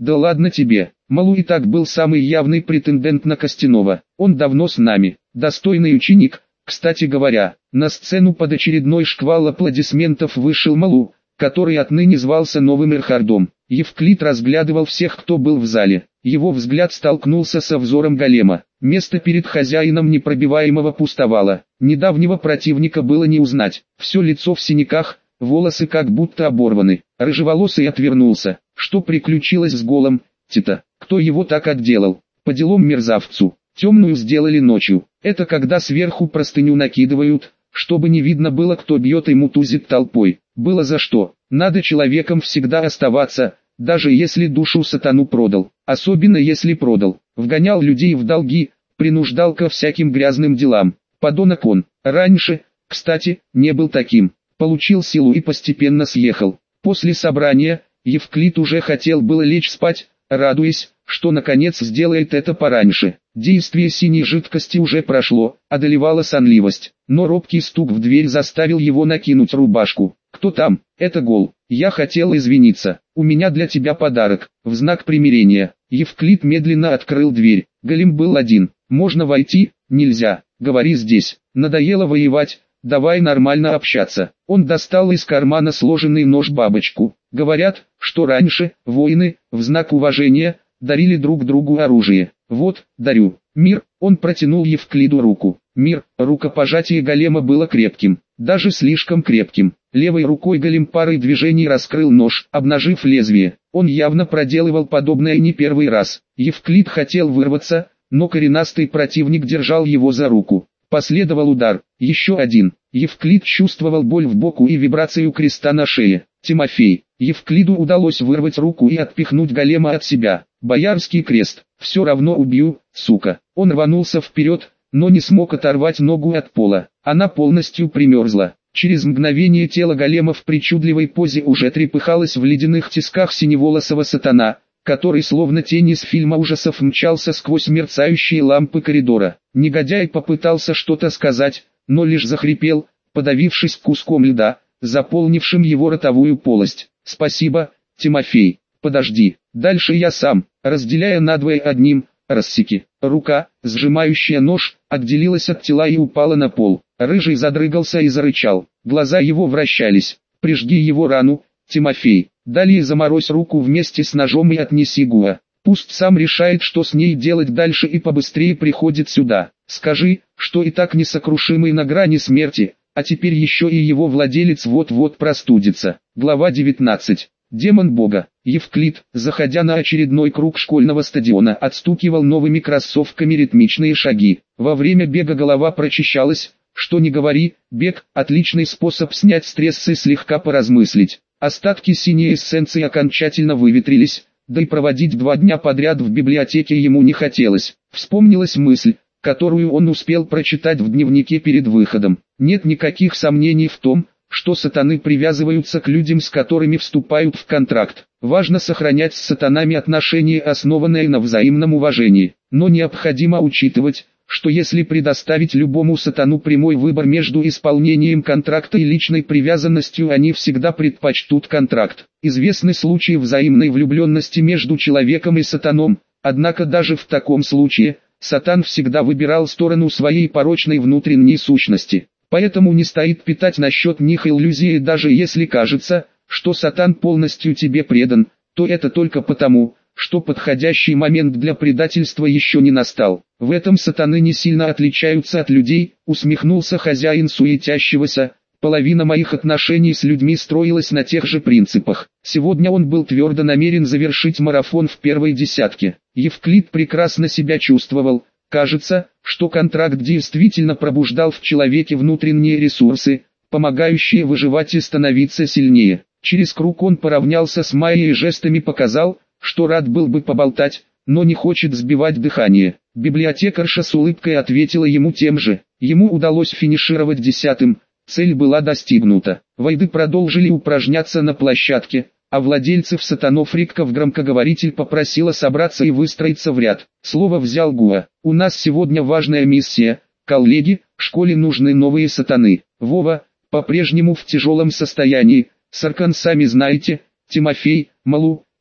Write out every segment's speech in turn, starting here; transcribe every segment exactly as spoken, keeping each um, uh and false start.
Да ладно тебе, Малу и так был самый явный претендент на Костянова. Он давно с нами, достойный ученик. Кстати говоря, на сцену под очередной шквал аплодисментов вышел Малу, который отныне звался новым Эрхардом. Евклид разглядывал всех, кто был в зале. Его взгляд столкнулся со взором голема. Место перед хозяином непробиваемого пустовало. Недавнего противника было не узнать. Все лицо в синяках, волосы как будто оборваны. Рыжеволосый отвернулся. Что приключилось с голом? Тита, кто его так отделал? По делам мерзавцу. Темную сделали ночью. Это когда сверху простыню накидывают, чтобы не видно было, кто бьет и мутузит толпой. Было за что. Надо человеком всегда оставаться, даже если душу сатану продал. Особенно если продал. Вгонял людей в долги, принуждал ко всяким грязным делам. Подонок он. Раньше, кстати, не был таким. Получил силу и постепенно съехал. После собрания, Евклид уже хотел было лечь спать, радуясь, что наконец сделает это пораньше. Действие синей жидкости уже прошло, одолевала сонливость, но робкий стук в дверь заставил его накинуть рубашку. «Кто там?» «Это Гол. Я хотел извиниться. У меня для тебя подарок, в знак примирения». Евклид медленно открыл дверь. Голем был один. «Можно войти?» «Нельзя. Говори здесь. Надоело воевать. Давай нормально общаться». Он достал из кармана сложенный нож-бабочку. Говорят, что раньше, воины, в знак уважения, дарили друг другу оружие. Вот, дарю. Мир, он протянул Евклиду руку. Мир, рукопожатие голема было крепким, даже слишком крепким. Левой рукой голем парой движений раскрыл нож, обнажив лезвие. Он явно проделывал подобное не первый раз. Евклид хотел вырваться, но коренастый противник держал его за руку. Последовал удар, еще один. Евклид чувствовал боль в боку и вибрацию креста на шее. Тимофей. Евклиду удалось вырвать руку и отпихнуть голема от себя. Боярский крест. Все равно убью, сука. Он рванулся вперед, но не смог оторвать ногу от пола. Она полностью примерзла. Через мгновение тело голема в причудливой позе уже трепыхалось в ледяных тисках синеволосого сатана, который словно тень из фильма ужасов мчался сквозь мерцающие лампы коридора. Негодяй попытался что-то сказать, но лишь захрипел, подавившись куском льда, заполнившим его ротовую полость. «Спасибо, Тимофей. Подожди, дальше я сам». Разделяя надвое одним, рассеки. Рука, сжимающая нож, отделилась от тела и упала на пол. Рыжий задрыгался и зарычал. Глаза его вращались. «Прижги его рану, Тимофей. Далее заморозь руку вместе с ножом и отнеси Гуа. Пусть сам решает, что с ней делать дальше, и побыстрее приходит сюда. Скажи, что и так несокрушимый на грани смерти, а теперь еще и его владелец вот-вот простудится». Глава девятнадцать. Демон Бога. Евклид, заходя на очередной круг школьного стадиона, отстукивал новыми кроссовками ритмичные шаги. Во время бега голова прочищалась. Что ни говори, бег – отличный способ снять стресс и слегка поразмыслить. Остатки синей эссенции окончательно выветрились, да и проводить два дня подряд в библиотеке ему не хотелось. Вспомнилась мысль, которую он успел прочитать в дневнике перед выходом. Нет никаких сомнений в том, что сатаны привязываются к людям, с которыми вступают в контракт. Важно сохранять с сатанами отношения, основанные на взаимном уважении. Но необходимо учитывать, что если предоставить любому сатану прямой выбор между исполнением контракта и личной привязанностью, они всегда предпочтут контракт. Известны случаи взаимной влюбленности между человеком и сатаном, однако даже в таком случае, сатан всегда выбирал сторону своей порочной внутренней сущности. Поэтому не стоит питать насчет них иллюзии, даже если кажется, что сатан полностью тебе предан, то это только потому, что подходящий момент для предательства еще не настал. В этом сатаны не сильно отличаются от людей, усмехнулся хозяин суетящегося. Половина моих отношений с людьми строилась на тех же принципах. Сегодня он был твердо намерен завершить марафон в первой десятке. Евклид прекрасно себя чувствовал. Кажется, что контракт действительно пробуждал в человеке внутренние ресурсы, помогающие выживать и становиться сильнее. Через круг он поравнялся с Майей и жестами показал, что рад был бы поболтать, но не хочет сбивать дыхание. Библиотекарша с улыбкой ответила ему тем же. Ему удалось финишировать десятым, цель была достигнута. Войды продолжили упражняться на площадке, а владельцев сатанов Рикков громкоговоритель попросила собраться и выстроиться в ряд. Слово взял Гуа. «У нас сегодня важная миссия, коллеги, школе нужны новые сатаны». Вова, по-прежнему в тяжелом состоянии, Саркан сами знаете, Тимофей, Малу,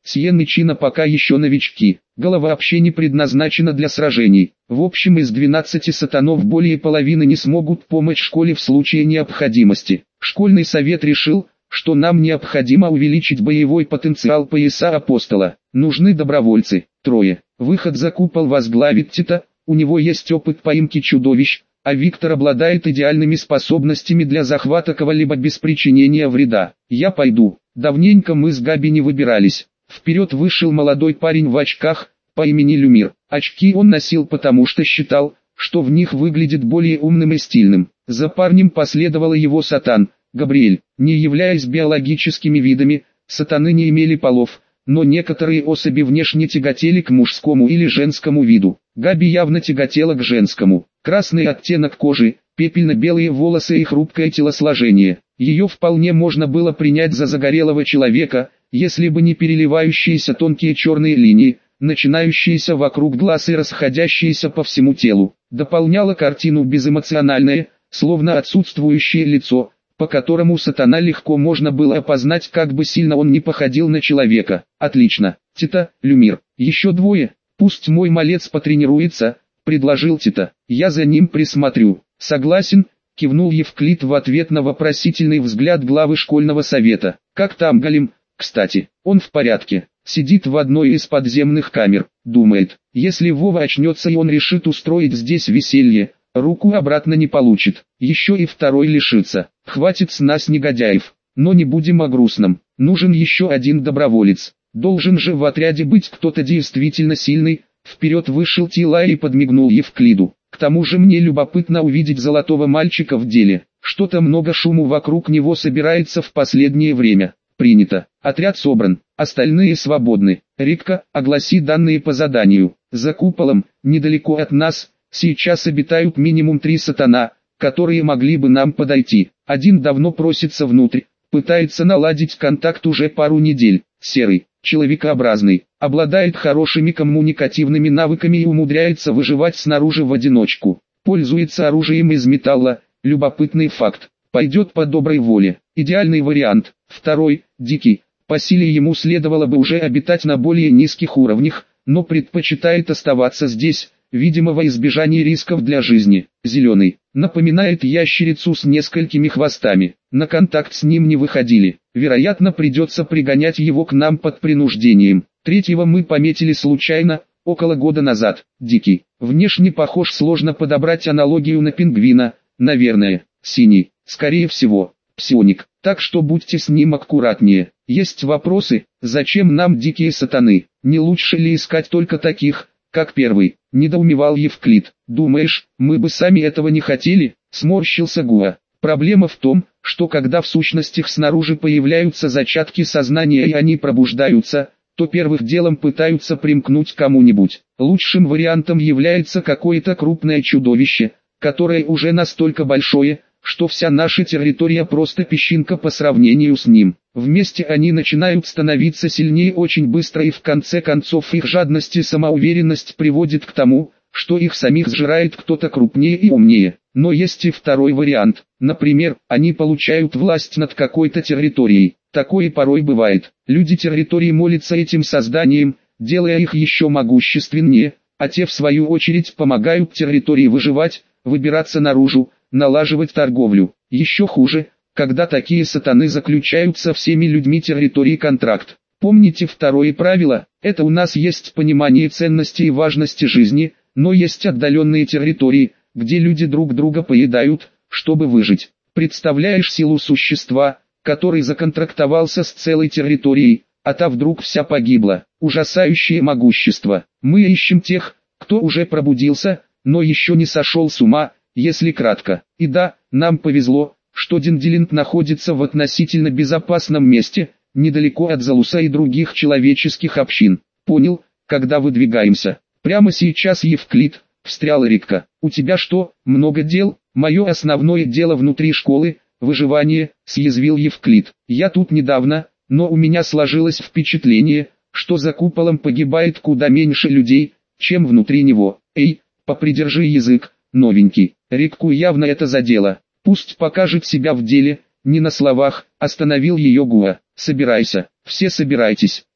Сиен и Чина пока еще новички. Голова вообще не предназначена для сражений. В общем, из двенадцати сатанов более половины не смогут помочь школе в случае необходимости. Школьный совет решил, что нам необходимо увеличить боевой потенциал пояса апостола. Нужны добровольцы. Трое. Выход за купол возглавит Тита, у него есть опыт поимки чудовищ, а Виктор обладает идеальными способностями для захвата кого-либо без причинения вреда. Я пойду. Давненько мы с Габи не выбирались. Вперед вышел молодой парень в очках, по имени Люмир. Очки он носил потому, что считал, что в них выглядит более умным и стильным. За парнем последовал его сатан, Габриэль. Не являясь биологическими видами, сатаны не имели полов, но некоторые особи внешне тяготели к мужскому или женскому виду. Габи явно тяготела к женскому. Красный оттенок кожи, пепельно-белые волосы и хрупкое телосложение. Ее вполне можно было принять за загорелого человека, если бы не переливающиеся тонкие черные линии, начинающиеся вокруг глаз и расходящиеся по всему телу. Дополняло картину безэмоциональное, словно отсутствующее лицо, по которому сатана легко можно было опознать, как бы сильно он не походил на человека. Отлично. Тита, Люмир, еще двое, пусть мой малец потренируется, предложил Тита. Я за ним присмотрю. Согласен, кивнул Евклид в ответ на вопросительный взгляд главы школьного совета. Как там Галим? Кстати, он в порядке. Сидит в одной из подземных камер, думает, если Вова очнется и он решит устроить здесь веселье, руку обратно не получит, еще и второй лишится. Хватит с нас негодяев, но не будем о грустном, нужен еще один доброволец. Должен же в отряде быть кто-то действительно сильный. Вперед вышел Тилай и подмигнул Евклиду. К тому же мне любопытно увидеть золотого мальчика в деле. Что-то много шуму вокруг него собирается в последнее время. Принято. Отряд собран. Остальные свободны. Рикка, огласи данные по заданию. За куполом, недалеко от нас, сейчас обитают минимум три сатана, которые могли бы нам подойти. Один давно просится внутрь, пытается наладить контакт уже пару недель. Серый, человекообразный, обладает хорошими коммуникативными навыками и умудряется выживать снаружи в одиночку. Пользуется оружием из металла. Любопытный факт. Пойдет по доброй воле. Идеальный вариант. Второй, дикий. По силе ему следовало бы уже обитать на более низких уровнях, но предпочитает оставаться здесь, видимо во избежание рисков для жизни. Зеленый. Напоминает ящерицу с несколькими хвостами. На контакт с ним не выходили. Вероятно, придется пригонять его к нам под принуждением. Третьего мы пометили случайно, около года назад. Дикий. Внешне похож, сложно подобрать аналогию на пингвина, наверное. Синий. Скорее всего, псионик. Так что будьте с ним аккуратнее. Есть вопросы, зачем нам дикие сатаны? Не лучше ли искать только таких, как первый? Недоумевал Евклид. Думаешь, мы бы сами этого не хотели? Сморщился Гуа. Проблема в том, что когда в сущностях снаружи появляются зачатки сознания и они пробуждаются, то первых делом пытаются примкнуть к кому-нибудь. Лучшим вариантом является какое-то крупное чудовище, которое уже настолько большое, что вся наша территория просто песчинка по сравнению с ним. Вместе они начинают становиться сильнее очень быстро и в конце концов их жадность и самоуверенность приводит к тому, что их самих сжирает кто-то крупнее и умнее. Но есть и второй вариант. Например, они получают власть над какой-то территорией. Такое порой бывает. Люди территории молятся этим созданиям, делая их еще могущественнее, а те в свою очередь помогают территории выживать, выбираться наружу, налаживать торговлю. Еще хуже, когда такие сатаны заключают со всеми людьми территории контракт. Помните второе правило, это у нас есть понимание ценности и важности жизни, но есть отдаленные территории, где люди друг друга поедают, чтобы выжить. Представляешь силу существа, который законтрактовался с целой территорией, а та вдруг вся погибла. Ужасающее могущество. Мы ищем тех, кто уже пробудился, но еще не сошел с ума, если кратко. И да, нам повезло, что Денделинг находится в относительно безопасном месте, недалеко от Залуса и других человеческих общин. Понял, когда выдвигаемся. Прямо сейчас, Евклид, встряла Рикка. У тебя что, много дел? Мое основное дело внутри школы, выживание, съязвил Евклид. Я тут недавно, но у меня сложилось впечатление, что за куполом погибает куда меньше людей, чем внутри него. Эй, попридержи язык, новенький. Рикку явно это задело. Пусть покажет себя в деле, не на словах, остановил ее Гуа. Собирайся, все собирайтесь.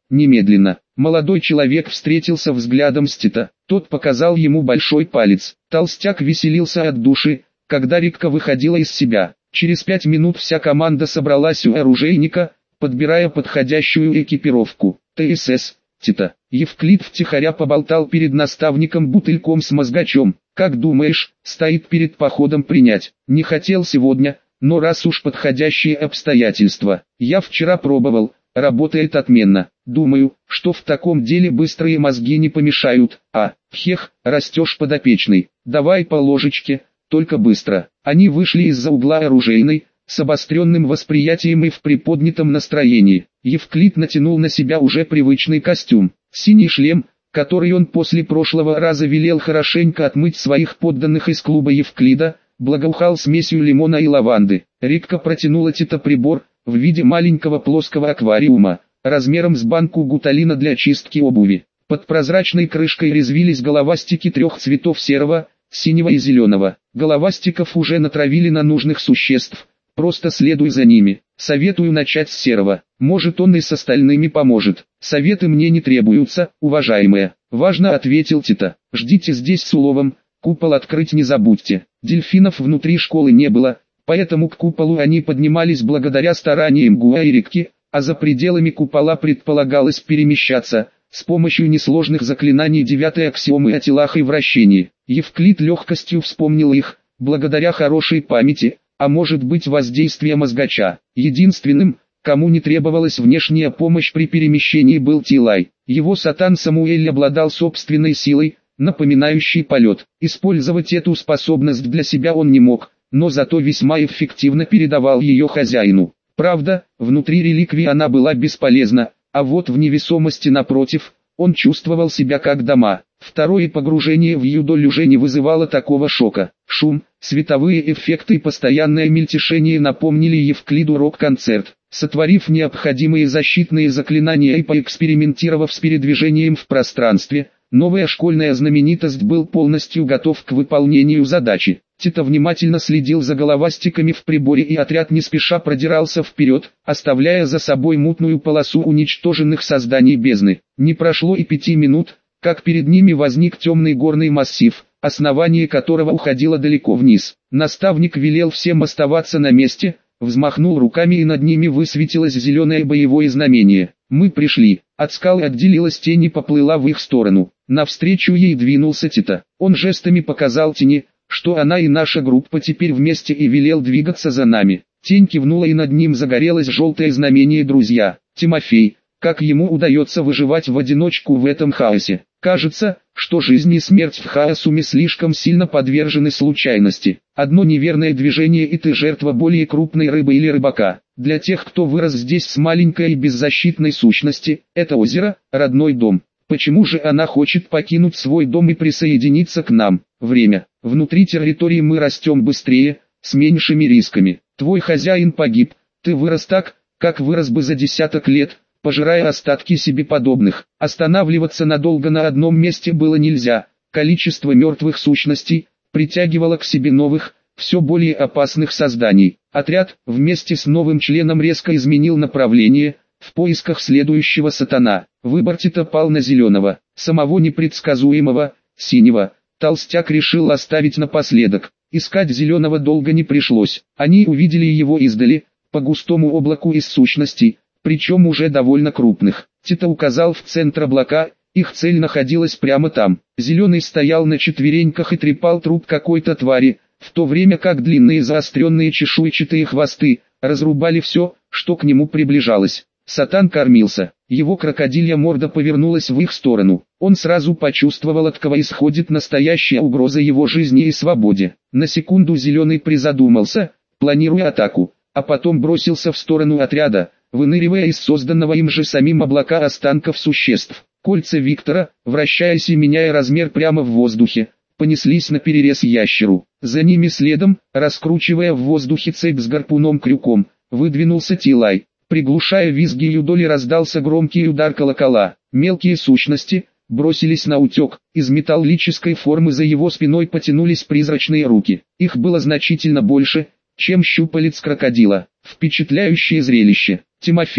немедленно. Молодой человек встретился взглядом с Тита, тот показал ему большой палец. Толстяк веселился от души, когда Рикка выходила из себя. Через пять минут вся команда собралась у оружейника, подбирая подходящую экипировку. ТСС, Тита. Евклид втихаря поболтал перед наставником бутыльком с мозгачом. Как думаешь, стоит перед походом принять? Не хотел сегодня, но раз уж подходящие обстоятельства. Я вчера пробовал, работает отменно. Думаю, что в таком деле быстрые мозги не помешают. А, хех, растешь подопечный. Давай по ложечке, только быстро. Они вышли из-за угла оружейной, с обостренным восприятием и в приподнятом настроении. Евклид натянул на себя уже привычный костюм. Синий шлем, который он после прошлого раза велел хорошенько отмыть своих подданных из клуба Евклида, благоухал смесью лимона и лаванды. Рикка протянула Тита прибор, в виде маленького плоского аквариума, размером с банку гуталина для чистки обуви. Под прозрачной крышкой резвились головастики трех цветов: серого, синего и зеленого. Головастиков уже натравили на нужных существ, просто следуй за ними. Советую начать с серого, может он и с остальными поможет. Советы мне не требуются, уважаемые. Важно, ответил Тита. Ждите здесь с уловом, купол открыть не забудьте. Дельфинов внутри школы не было, поэтому к куполу они поднимались благодаря стараниям Гуа и Рикки, а за пределами купола предполагалось перемещаться с помощью несложных заклинаний девятой аксиомы о телах и вращении. Евклид легкостью вспомнил их, благодаря хорошей памяти, а может быть воздействие мозгача. Единственным, кому не требовалась внешняя помощь при перемещении, был Тилай. Его сатан Самуэль обладал собственной силой, напоминающей полет. Использовать эту способность для себя он не мог, но зато весьма эффективно передавал ее хозяину. Правда, внутри реликвии она была бесполезна, а вот в невесомости напротив, он чувствовал себя как дома. Второе погружение в юдоль уже не вызывало такого шока. Шум, световые эффекты и постоянное мельтешение напомнили Евклиду рок-концерт. Сотворив необходимые защитные заклинания и поэкспериментировав с передвижением в пространстве, новая школьная знаменитость был полностью готов к выполнению задачи. Тита внимательно следил за головастиками в приборе, и отряд не спеша продирался вперед, оставляя за собой мутную полосу уничтоженных созданий бездны. Не прошло и пяти минут, как перед ними возник темный горный массив, основание которого уходило далеко вниз. Наставник велел всем оставаться на месте, взмахнул руками, и над ними высветилось зеленое боевое знамение. «Мы пришли». От скалы отделилась тень и поплыла в их сторону. Навстречу ей двинулся Тита. Он жестами показал тени, что она и наша группа теперь вместе, и велел двигаться за нами. Тень кивнула, и над ним загорелось желтое знамение. Друзья, Тимофей, как ему удается выживать в одиночку в этом хаосе? Кажется, что жизнь и смерть в хаосуме слишком сильно подвержены случайности. Одно неверное движение, и ты жертва более крупной рыбы или рыбака. Для тех, кто вырос здесь с маленькой и беззащитной сущности, это озеро – родной дом. Почему же она хочет покинуть свой дом и присоединиться к нам? Время. Внутри территории мы растем быстрее, с меньшими рисками. Твой хозяин погиб, ты вырос так, как вырос бы за десяток лет, пожирая остатки себе подобных. Останавливаться надолго на одном месте было нельзя. Количество мертвых сущностей притягивало к себе новых, все более опасных созданий. Отряд, вместе с новым членом, резко изменил направление, в поисках следующего сатана. Выбор Тита пал на зеленого, самого непредсказуемого, синего. Толстяк решил оставить напоследок. Искать зеленого долго не пришлось. Они увидели его издали, по густому облаку из сущностей, причем уже довольно крупных. Тита указал в центр облака, их цель находилась прямо там. Зеленый стоял на четвереньках и трепал труп какой-то твари, в то время как длинные заостренные чешуйчатые хвосты разрубали все, что к нему приближалось. Сатан кормился, его крокодилья морда повернулась в их сторону. Он сразу почувствовал, от кого исходит настоящая угроза его жизни и свободе. На секунду зеленый призадумался, планируя атаку, а потом бросился в сторону отряда, выныривая из созданного им же самим облака останков существ. Кольца Виктора, вращаясь и меняя размер прямо в воздухе, понеслись наперерез ящеру. За ними следом, раскручивая в воздухе цепь с гарпуном-крюком, выдвинулся Тилай. Приглушая визги юдоли, раздался громкий удар колокола. Мелкие сущности бросились на утек. Из металлической формы за его спиной потянулись призрачные руки. Их было значительно больше, чем щупалец крокодила. Впечатляющее зрелище. «Тимофей,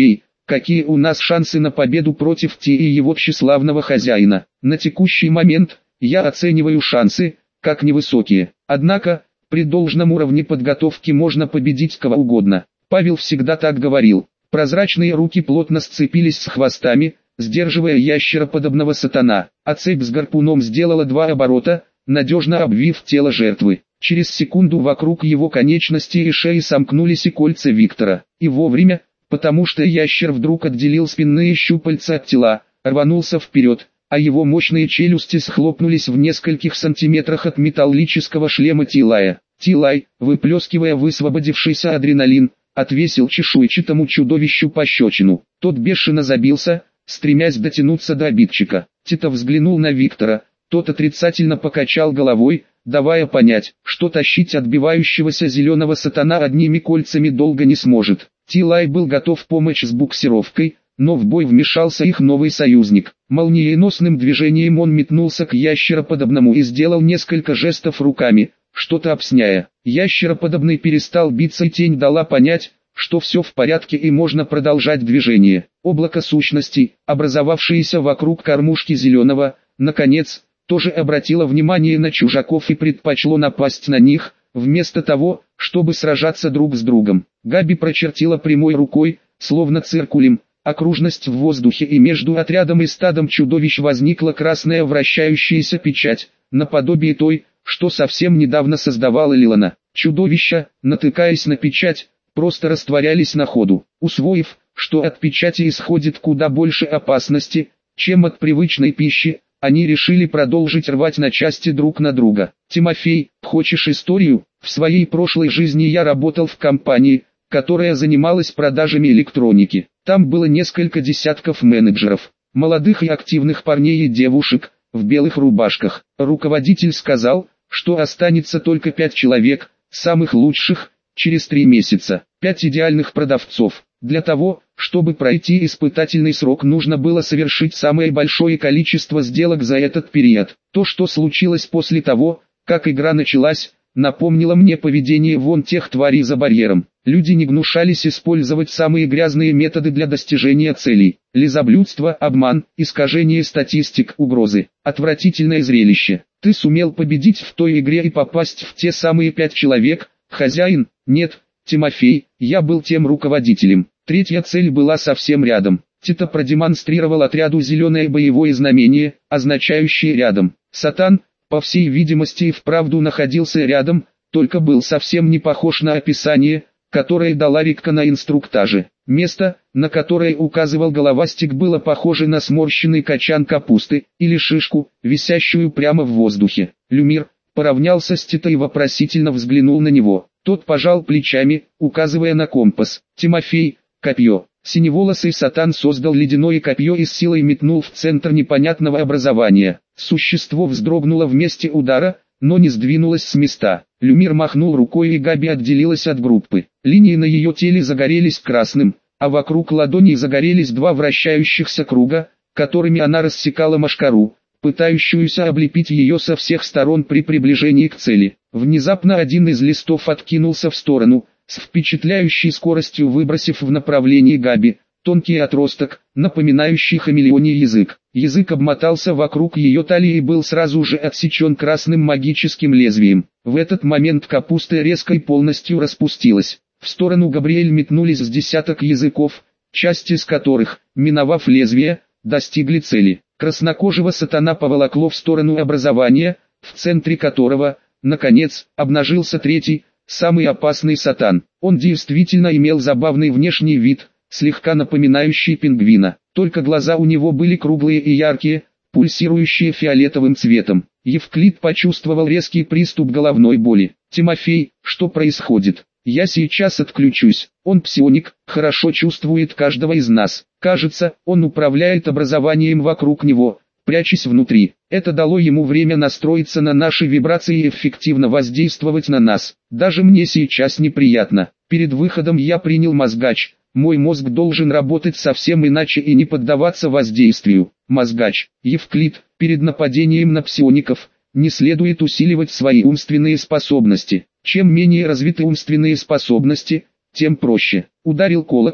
какие у нас шансы на победу против Ти и его тщеславного хозяина. На текущий момент, я оцениваю шансы, как невысокие. Однако, при должном уровне подготовки можно победить кого угодно. Павел всегда так говорил. Прозрачные руки плотно сцепились с хвостами, сдерживая ящероподобного сатана, а цепь с гарпуном сделала два оборота, надежно обвив тело жертвы. Через секунду вокруг его конечности и шеи сомкнулись и кольца Виктора. И вовремя, потому что ящер вдруг отделил спинные щупальца от тела, рванулся вперед, а его мощные челюсти схлопнулись в нескольких сантиметрах от металлического шлема Тилая. Тилай, выплескивая высвободившийся адреналин, отвесил чешуйчатому чудовищу пощечину. Тот бешено забился, стремясь дотянуться до обидчика. Тита взглянул на Виктора, тот отрицательно покачал головой, давая понять, что тащить отбивающегося зеленого сатана одними кольцами долго не сможет. Тилай был готов помочь с буксировкой, но в бой вмешался их новый союзник. Молниеносным движением он метнулся к ящероподобному и сделал несколько жестов руками, что-то объясняя. Ящероподобный перестал биться, и тень дала понять, что все в порядке и можно продолжать движение. Облако сущностей, образовавшееся вокруг кормушки зеленого, наконец, тоже обратило внимание на чужаков и предпочло напасть на них, вместо того, чтобы сражаться друг с другом. Габи прочертила прямой рукой, словно циркулем, окружность в воздухе, и между отрядом и стадом чудовищ возникла красная вращающаяся печать, наподобие той, что совсем недавно создавала Лилана. Чудовища, натыкаясь на печать, просто растворялись на ходу, усвоив, что от печати исходит куда больше опасности, чем от привычной пищи. Они решили продолжить рвать на части друг на друга. «Тимофей, хочешь историю? В своей прошлой жизни я работал в компании, которая занималась продажами электроники. Там было несколько десятков менеджеров, молодых и активных парней и девушек, в белых рубашках. Руководитель сказал, что останется только пять человек, самых лучших, через три месяца. Пять идеальных продавцов. Для того, чтобы пройти испытательный срок, нужно было совершить самое большое количество сделок за этот период. То, что случилось после того, как игра началась, напомнило мне поведение вон тех тварей за барьером. Люди не гнушались использовать самые грязные методы для достижения целей. Лизоблюдство, обман, искажение статистик, угрозы. Отвратительное зрелище. Ты сумел победить в той игре и попасть в те самые пять человек, хозяин? Нет, Тимофей, я был тем руководителем. Третья цель была совсем рядом. Тита продемонстрировал отряду зеленое боевое знамение, означающее рядом. Сатан, по всей видимости, и вправду находился рядом, только был совсем не похож на описание, которое дала Рикка на инструктаже. Место, на которое указывал головастик, было похоже на сморщенный качан капусты, или шишку, висящую прямо в воздухе. Люмир поравнялся с Тита и вопросительно взглянул на него. Тот пожал плечами, указывая на компас. «Тимофей, копье». Синеволосый сатан создал ледяное копье и с силой метнул в центр непонятного образования. Существо вздрогнуло в месте удара, но не сдвинулось с места. Люмир махнул рукой, и Габи отделилась от группы. Линии на ее теле загорелись красным, а вокруг ладоней загорелись два вращающихся круга, которыми она рассекала мошкару, пытающуюся облепить ее со всех сторон при приближении к цели. Внезапно один из листов откинулся в сторону, с впечатляющей скоростью выбросив в направлении Габи тонкий отросток, напоминающий хамелеоний язык. Язык обмотался вокруг ее талии и был сразу же отсечен красным магическим лезвием. В этот момент капуста резко и полностью распустилась. В сторону Габриэль метнулись с десяток языков, часть из которых, миновав лезвие, достигли цели. Краснокожего сатана поволокло в сторону образования, в центре которого, наконец, обнажился третий, самый опасный сатан. Он действительно имел забавный внешний вид, слегка напоминающий пингвина. Только глаза у него были круглые и яркие, пульсирующие фиолетовым цветом. Евклид почувствовал резкий приступ головной боли. «Тимофей, что происходит? Я сейчас отключусь. Он псионик, хорошо чувствует каждого из нас. Кажется, он управляет образованием вокруг него, прячась внутри. Это дало ему время настроиться на наши вибрации и эффективно воздействовать на нас. Даже мне сейчас неприятно. Перед выходом я принял мозгач. Мой мозг должен работать совсем иначе и не поддаваться воздействию. Мозгач. Евклид, перед нападением на псиоников, не следует усиливать свои умственные способности. Чем менее развиты умственные способности, тем проще. Ударил колокол,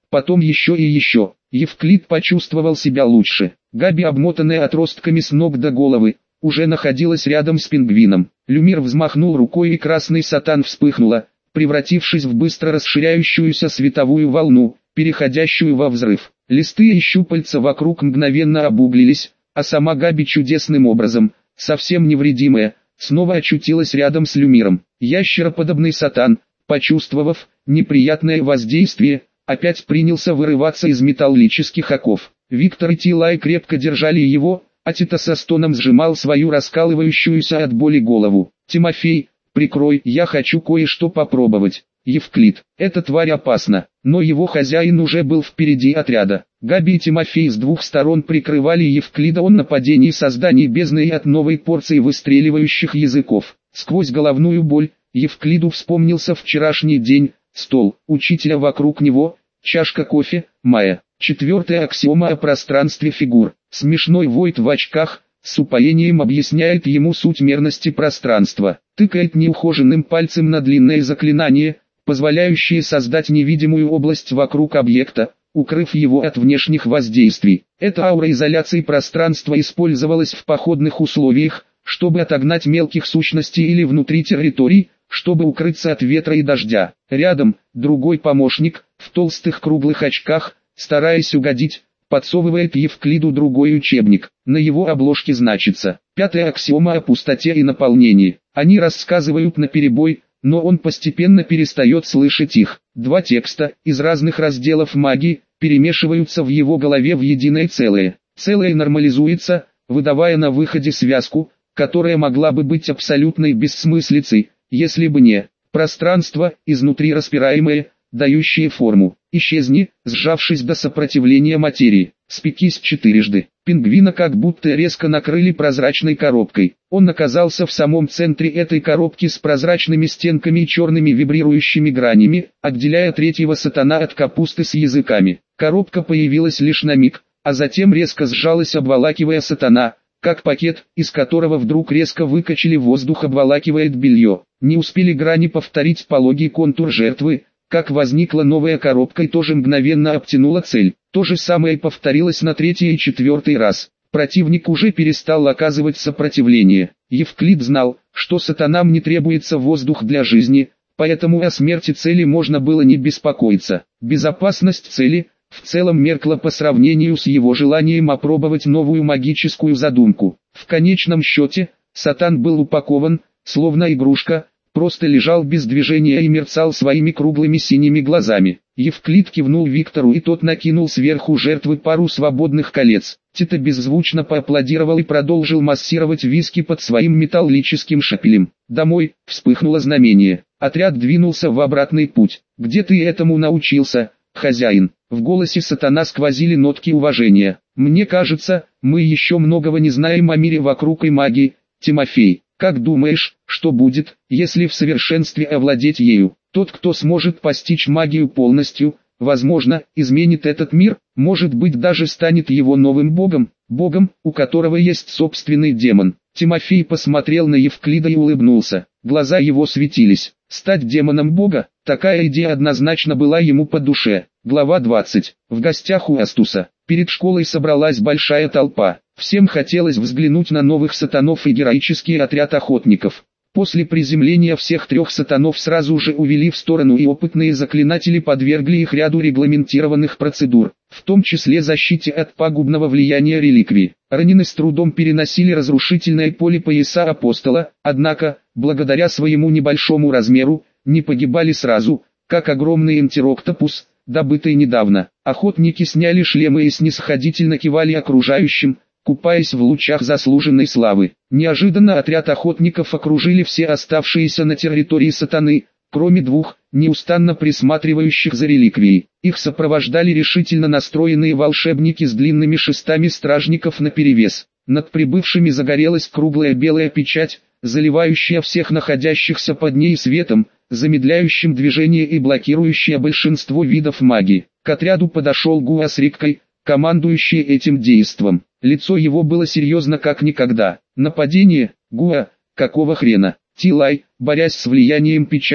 потом еще и еще. Евклид почувствовал себя лучше. Габи, обмотанная отростками с ног до головы, уже находилась рядом с пингвином. Люмир взмахнул рукой, и красный сатан вспыхнула, превратившись в быстро расширяющуюся световую волну, переходящую во взрыв. Листы и щупальца вокруг мгновенно обуглились, а сама Габи чудесным образом, совсем невредимая, снова очутилась рядом с Люмиром. Ящероподобный сатан, почувствовав неприятное воздействие, опять принялся вырываться из металлических оков. Виктор и Тилай крепко держали его, а Тита со стоном сжимал свою раскалывающуюся от боли голову. «Тимофей, прикрой, я хочу кое-что попробовать». Евклид: «Эта тварь опасна», но его хозяин уже был впереди отряда. Габи и Тимофей с двух сторон прикрывали Евклида от нападений созданий бездны и от новой порции выстреливающих языков. Сквозь головную боль, Евклиду вспомнился вчерашний день, стол, учителя вокруг него, чашка кофе, Майя. Четвертая аксиома о пространстве фигур. Смешной Войт в очках с упоением объясняет ему суть мерности пространства. Тыкает неухоженным пальцем на длинное заклинание, позволяющее создать невидимую область вокруг объекта, укрыв его от внешних воздействий. Эта аура изоляции пространства использовалась в походных условиях, чтобы отогнать мелких сущностей, или внутри территорий, чтобы укрыться от ветра и дождя. Рядом, другой помощник, в толстых круглых очках, стараясь угодить, подсовывает Евклиду другой учебник. На его обложке значится: «Пятая аксиома о пустоте и наполнении». Они рассказывают наперебой, но он постепенно перестает слышать их. Два текста, из разных разделов магии, перемешиваются в его голове в единое целое. Целое нормализуется, выдавая на выходе связку, которая могла бы быть абсолютной бессмыслицей, если бы не пространство, изнутри распираемое, дающее форму. «Исчезни, сжавшись до сопротивления материи». Спекись четырежды. Пингвина как будто резко накрыли прозрачной коробкой. Он оказался в самом центре этой коробки с прозрачными стенками и черными вибрирующими гранями, отделяя третьего сатана от капусты с языками. Коробка появилась лишь на миг, а затем резко сжалась, обволакивая сатана, как пакет, из которого вдруг резко выкачали воздух, обволакивает белье. Не успели грани повторить пологий контур жертвы, как возникла новая коробка и тоже мгновенно обтянула цель. То же самое повторилось на третий и четвертый раз. Противник уже перестал оказывать сопротивление. Евклид знал, что сатанам не требуется воздух для жизни, поэтому о смерти цели можно было не беспокоиться. Безопасность цели в целом меркла по сравнению с его желанием опробовать новую магическую задумку. В конечном счете, сатан был упакован, словно игрушка, просто лежал без движения и мерцал своими круглыми синими глазами. Евклид кивнул Виктору, и тот накинул сверху жертвы пару свободных колец. Тита беззвучно поаплодировал и продолжил массировать виски под своим металлическим шапелем. «Домой!» — вспыхнуло знамение. Отряд двинулся в обратный путь. «Где ты этому научился, хозяин?» В голосе сатана сквозили нотки уважения. «Мне кажется, мы еще многого не знаем о мире вокруг и магии, Тимофей. Как думаешь, что будет, если в совершенстве овладеть ею? Тот, кто сможет постичь магию полностью, возможно, изменит этот мир, может быть, даже станет его новым богом, богом, у которого есть собственный демон». Тимофей посмотрел на Евклида и улыбнулся. Глаза его светились. Стать демоном бога, такая идея однозначно была ему по душе. Глава двадцать. В гостях у Астуса. Перед школой собралась большая толпа. Всем хотелось взглянуть на новых сатанов и героический отряд охотников. После приземления всех трех сатанов сразу же увели в сторону, и опытные заклинатели подвергли их ряду регламентированных процедур, в том числе защите от пагубного влияния реликвий. Раненые с трудом переносили разрушительное поле пояса апостола, однако, благодаря своему небольшому размеру, не погибали сразу, как огромный энтероктопус, добытый недавно. Охотники сняли шлемы и снисходительно кивали окружающим, купаясь в лучах заслуженной славы. Неожиданно отряд охотников окружили все оставшиеся на территории сатаны, кроме двух, неустанно присматривающих за реликвией. Их сопровождали решительно настроенные волшебники с длинными шестами стражников наперевес. Над прибывшими загорелась круглая белая печать, заливающая всех находящихся под ней светом, замедляющим движение и блокирующая большинство видов магии. К отряду подошел Гуа с Риккой, командующий этим действом. Лицо его было серьезно как никогда. «Нападение, Гуа, какого хрена?» Тилай, борясь с влиянием печати,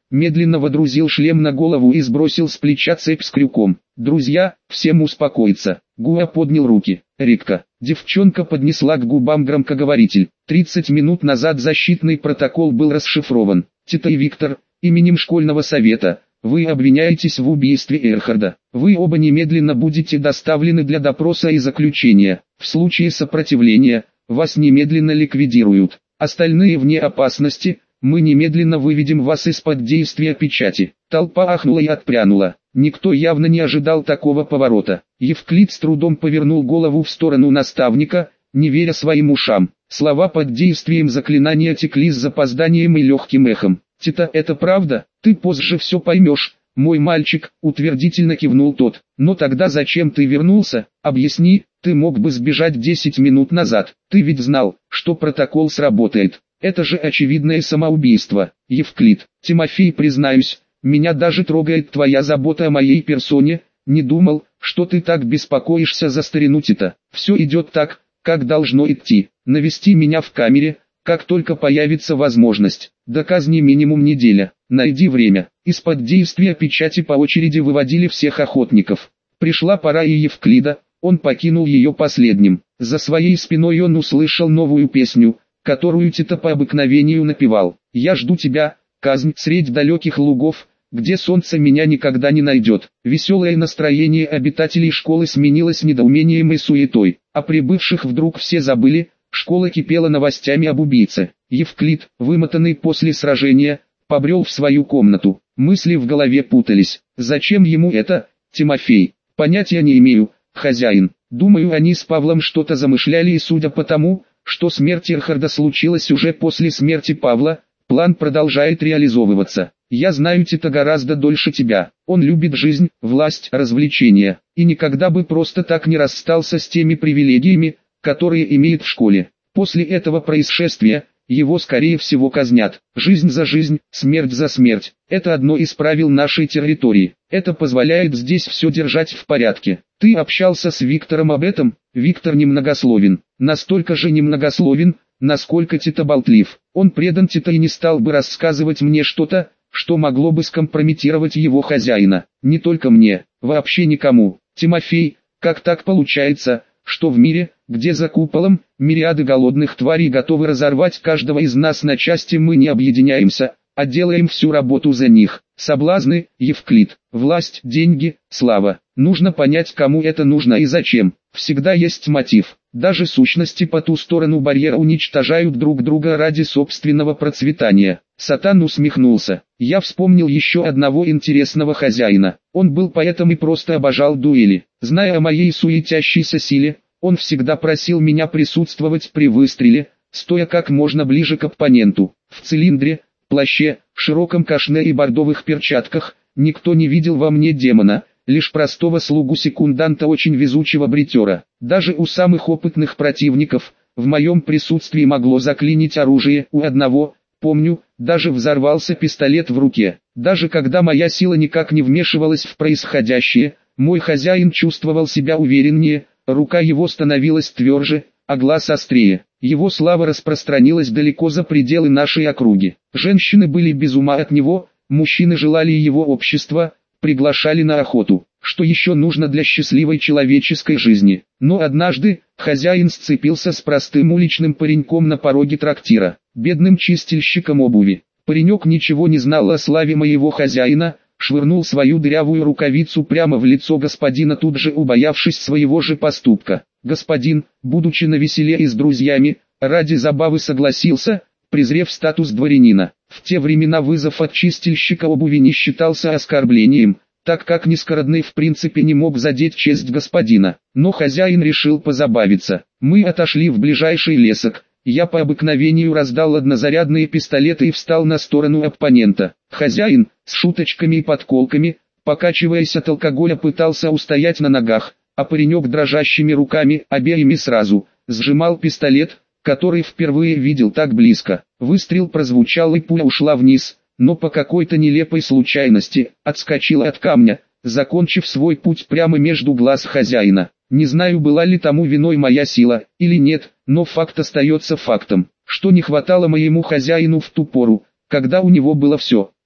медленно водрузил шлем на голову и сбросил с плеча цепь с крюком. «Друзья, всем успокоиться». Гуа поднял руки. «Рикка». Девчонка поднесла к губам громкоговоритель. тридцать минут назад защитный протокол был расшифрован. «Тита и Виктор, именем школьного совета, вы обвиняетесь в убийстве Эрхарда. Вы оба немедленно будете доставлены для допроса и заключения. В случае сопротивления, вас немедленно ликвидируют. Остальные вне опасности, мы немедленно выведем вас из-под действия печати». Толпа ахнула и отпрянула. Никто явно не ожидал такого поворота. Евклид с трудом повернул голову в сторону наставника, не веря своим ушам. Слова под действием заклинания текли с запозданием и легким эхом. «Тита, это правда? Ты позже все поймешь, мой мальчик», — утвердительно кивнул тот. «Но тогда зачем ты вернулся? Объясни, ты мог бы сбежать десять минут назад. Ты ведь знал, что протокол сработает. Это же очевидное самоубийство». Евклид. «Тимофей, признаюсь, меня даже трогает твоя забота о моей персоне. Не думал, что ты так беспокоишься за старину Тита. Все идет так, как должно идти. Навести меня в камере, как только появится возможность. До казни минимум неделя. Найди время». Из-под действия печати по очереди выводили всех охотников. Пришла пора и Евклида, он покинул ее последним. За своей спиной он услышал новую песню, которую Тита по обыкновению напевал. «Я жду тебя, казнь, средь далеких лугов, где солнце меня никогда не найдет». Веселое настроение обитателей школы сменилось недоумением и суетой. О прибывших вдруг все забыли, школа кипела новостями об убийце. Евклид, вымотанный после сражения, побрел в свою комнату. Мысли в голове путались. Зачем ему это, Тимофей? Понятия не имею, хозяин. Думаю, они с Павлом что-то замышляли, и судя по тому, что смерть Эрхарда случилась уже после смерти Павла, план продолжает реализовываться. Я знаю Тита гораздо дольше тебя. Он любит жизнь, власть, развлечения, и никогда бы просто так не расстался с теми привилегиями, которые имеет в школе. После этого происшествия, его скорее всего казнят. Жизнь за жизнь, смерть за смерть. Это одно из правил нашей территории. Это позволяет здесь все держать в порядке. Ты общался с Виктором об этом? Виктор немногословен. Настолько же немногословен, насколько Тита болтлив. Он предан Тита и не стал бы рассказывать мне что-то, что могло бы скомпрометировать его хозяина. Не только мне, вообще никому. Тимофей, как так получается, что в мире, где за куполом, мириады голодных тварей готовы разорвать каждого из нас на части, мы не объединяемся, а делаем всю работу за них? Соблазны, Евклид, власть, деньги, слава. Нужно понять, кому это нужно и зачем. Всегда есть мотив. Даже сущности по ту сторону барьера уничтожают друг друга ради собственного процветания. Сатан усмехнулся. Я вспомнил еще одного интересного хозяина. Он был поэтом и просто обожал дуэли. Зная о моей суетящейся силе, он всегда просил меня присутствовать при выстреле, стоя как можно ближе к оппоненту. В цилиндре, плаще, широком кашне и бордовых перчатках, никто не видел во мне демона, лишь простого слугу-секунданта, очень везучего бритера. Даже у самых опытных противников, в моем присутствии могло заклинить оружие. У одного, помню, даже взорвался пистолет в руке. Даже когда моя сила никак не вмешивалась в происходящее, мой хозяин чувствовал себя увереннее, рука его становилась тверже, а глаз острее. Его слава распространилась далеко за пределы нашей округи. Женщины были без ума от него, мужчины желали его общества, приглашали на охоту. Что еще нужно для счастливой человеческой жизни? Но однажды, хозяин сцепился с простым уличным пареньком на пороге трактира, бедным чистильщиком обуви. Паренек ничего не знал о славе моего хозяина, швырнул свою дырявую рукавицу прямо в лицо господина, тут же убоявшись своего же поступка. Господин, будучи навеселе и с друзьями, ради забавы согласился, презрев статус дворянина. В те времена вызов от чистильщика обуви не считался оскорблением, так как низкородный в принципе не мог задеть честь господина. Но хозяин решил позабавиться. Мы отошли в ближайший лесок. Я по обыкновению раздал однозарядные пистолеты и встал на сторону оппонента. Хозяин, с шуточками и подколками, покачиваясь от алкоголя, пытался устоять на ногах, а паренек дрожащими руками, обеими сразу, сжимал пистолет, который впервые видел так близко. Выстрел прозвучал и пуля ушла вниз, но по какой-то нелепой случайности, отскочила от камня, закончив свой путь прямо между глаз хозяина. Не знаю, была ли тому виной моя сила, или нет, но факт остается фактом, что не хватало моему хозяину в ту пору, когда у него было все.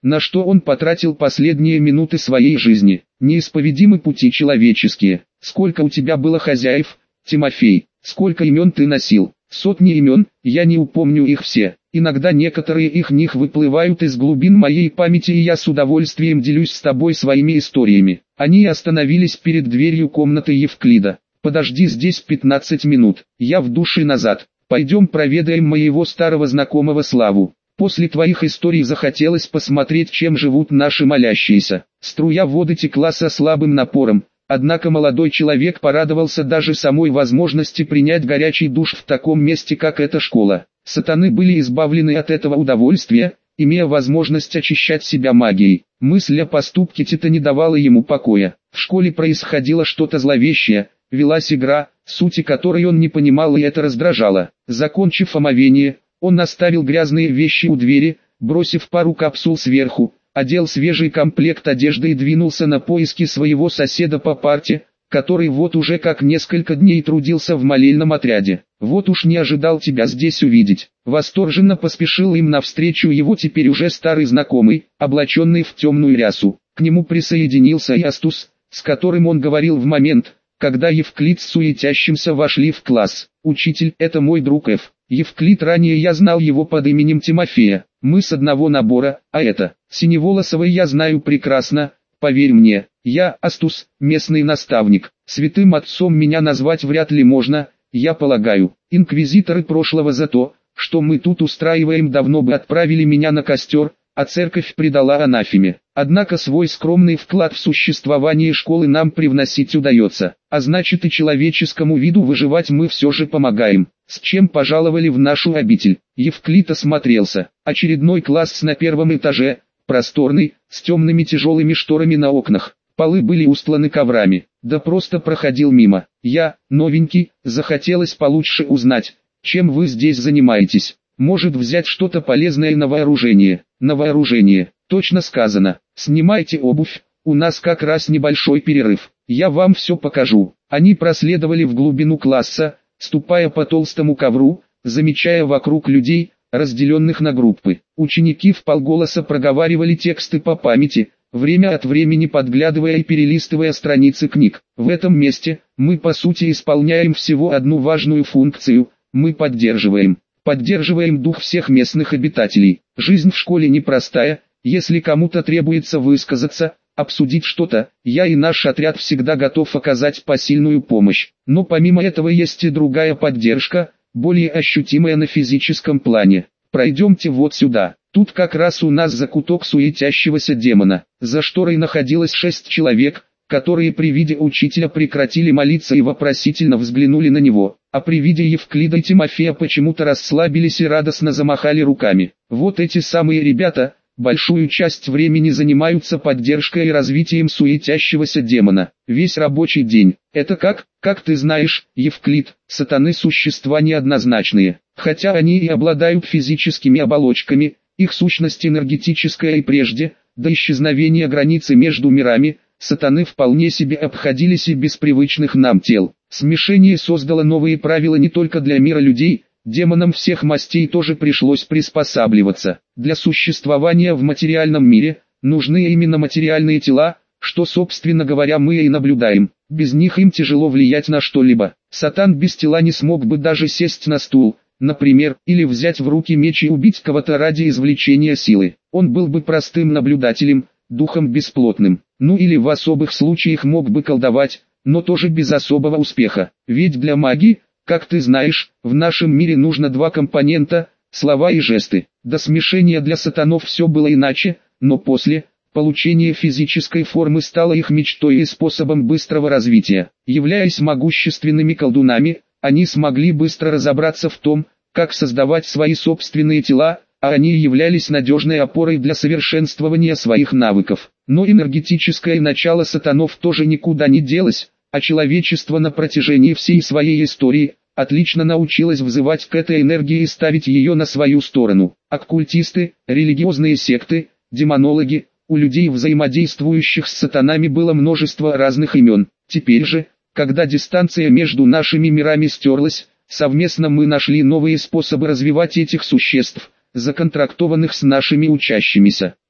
на что он потратил последние минуты своей жизни. Неисповедимы пути человеческие. Сколько у тебя было хозяев, Тимофей? Сколько имен ты носил? Сотни имен, я не упомню их все. Иногда некоторые их них выплывают из глубин моей памяти, и я с удовольствием делюсь с тобой своими историями. Они остановились перед дверью комнаты Евклида. Подожди здесь пятнадцать минут, я в душе назад. Пойдем проведаем моего старого знакомого Славу. После твоих историй захотелось посмотреть, чем живут наши молящиеся. Струя воды текла со слабым напором. Однако молодой человек порадовался даже самой возможности принять горячий душ в таком месте, как эта школа. Сатаны были избавлены от этого удовольствия, имея возможность очищать себя магией. Мысль о поступке Тита не давала ему покоя. В школе происходило что-то зловещее, велась игра, сути которой он не понимал, и это раздражало. Закончив омовение, он оставил грязные вещи у двери, бросив пару капсул сверху, одел свежий комплект одежды и двинулся на поиски своего соседа по парте, который вот уже как несколько дней трудился в молельном отряде. «Вот уж не ожидал тебя здесь увидеть». Восторженно поспешил им навстречу его теперь уже старый знакомый, облаченный в темную рясу. К нему присоединился и Астус, с которым он говорил в момент, когда Евклид с суетящимся вошли в класс. «Учитель, это мой друг Ф. Евклид, ранее я знал его под именем Тимофея. Мы с одного набора, а это, Синеволосого я знаю прекрасно, поверь мне. Я, Астус, местный наставник. Святым отцом меня назвать вряд ли можно, я полагаю. Инквизиторы прошлого за то, что мы тут устраиваем, давно бы отправили меня на костер, а церковь предала анафеме. Однако свой скромный вклад в существование школы нам привносить удается, а значит и человеческому виду выживать мы все же помогаем. С чем пожаловали в нашу обитель?» Евклид осмотрелся. Очередной класс на первом этаже, просторный, с темными тяжелыми шторами на окнах. Полы были устланы коврами. Да просто проходил мимо. Я, новенький, захотелось получше узнать, чем вы здесь занимаетесь. Может взять что-то полезное на вооружение. На вооружение, точно сказано. Снимайте обувь, у нас как раз небольшой перерыв. Я вам все покажу. Они проследовали в глубину класса, ступая по толстому ковру, замечая вокруг людей, разделенных на группы. Ученики вполголоса проговаривали тексты по памяти, время от времени подглядывая и перелистывая страницы книг. В этом месте мы по сути исполняем всего одну важную функцию – мы поддерживаем. Поддерживаем дух всех местных обитателей. Жизнь в школе непростая, если кому-то требуется высказаться, обсудить что-то, я и наш отряд всегда готов оказать посильную помощь. Но помимо этого есть и другая поддержка, более ощутимая на физическом плане. Пройдемте вот сюда. Тут как раз у нас закуток суетящегося демона. За шторой находилось шесть человек, которые при виде учителя прекратили молиться и вопросительно взглянули на него, а при виде Евклида и Тимофея почему-то расслабились и радостно замахали руками. Вот эти самые ребята, большую часть времени занимаются поддержкой и развитием суетящегося демона. Весь рабочий день. Это как, как ты знаешь, Евклид, сатаны существа неоднозначные. Хотя они и обладают физическими оболочками, их сущность энергетическая, и прежде, до исчезновения границы между мирами, сатаны вполне себе обходились и без привычных нам тел. Смешение создало новые правила не только для мира людей, демонам всех мастей тоже пришлось приспосабливаться. Для существования в материальном мире, нужны именно материальные тела, что собственно говоря мы и наблюдаем. Без них им тяжело влиять на что-либо. Сатан без тела не смог бы даже сесть на стул, например, или взять в руки меч и убить кого-то ради извлечения силы. Он был бы простым наблюдателем, духом бесплотным. Ну или в особых случаях мог бы колдовать, но тоже без особого успеха. Ведь для магии, как ты знаешь, в нашем мире нужно два компонента – слова и жесты. До смешения для сатанов все было иначе, но после получения физической формы стало их мечтой и способом быстрого развития. Являясь могущественными колдунами, они смогли быстро разобраться в том, как создавать свои собственные тела, а они являлись надежной опорой для совершенствования своих навыков. Но энергетическое начало сатанов тоже никуда не делось, а человечество на протяжении всей своей истории отлично научилось взывать к этой энергии и ставить ее на свою сторону. Оккультисты, религиозные секты, демонологи, у людей, взаимодействующих с сатанами, было множество разных имен. Теперь же, когда дистанция между нашими мирами стерлась, совместно мы нашли новые способы развивать этих существ, законтрактованных с нашими учащимися.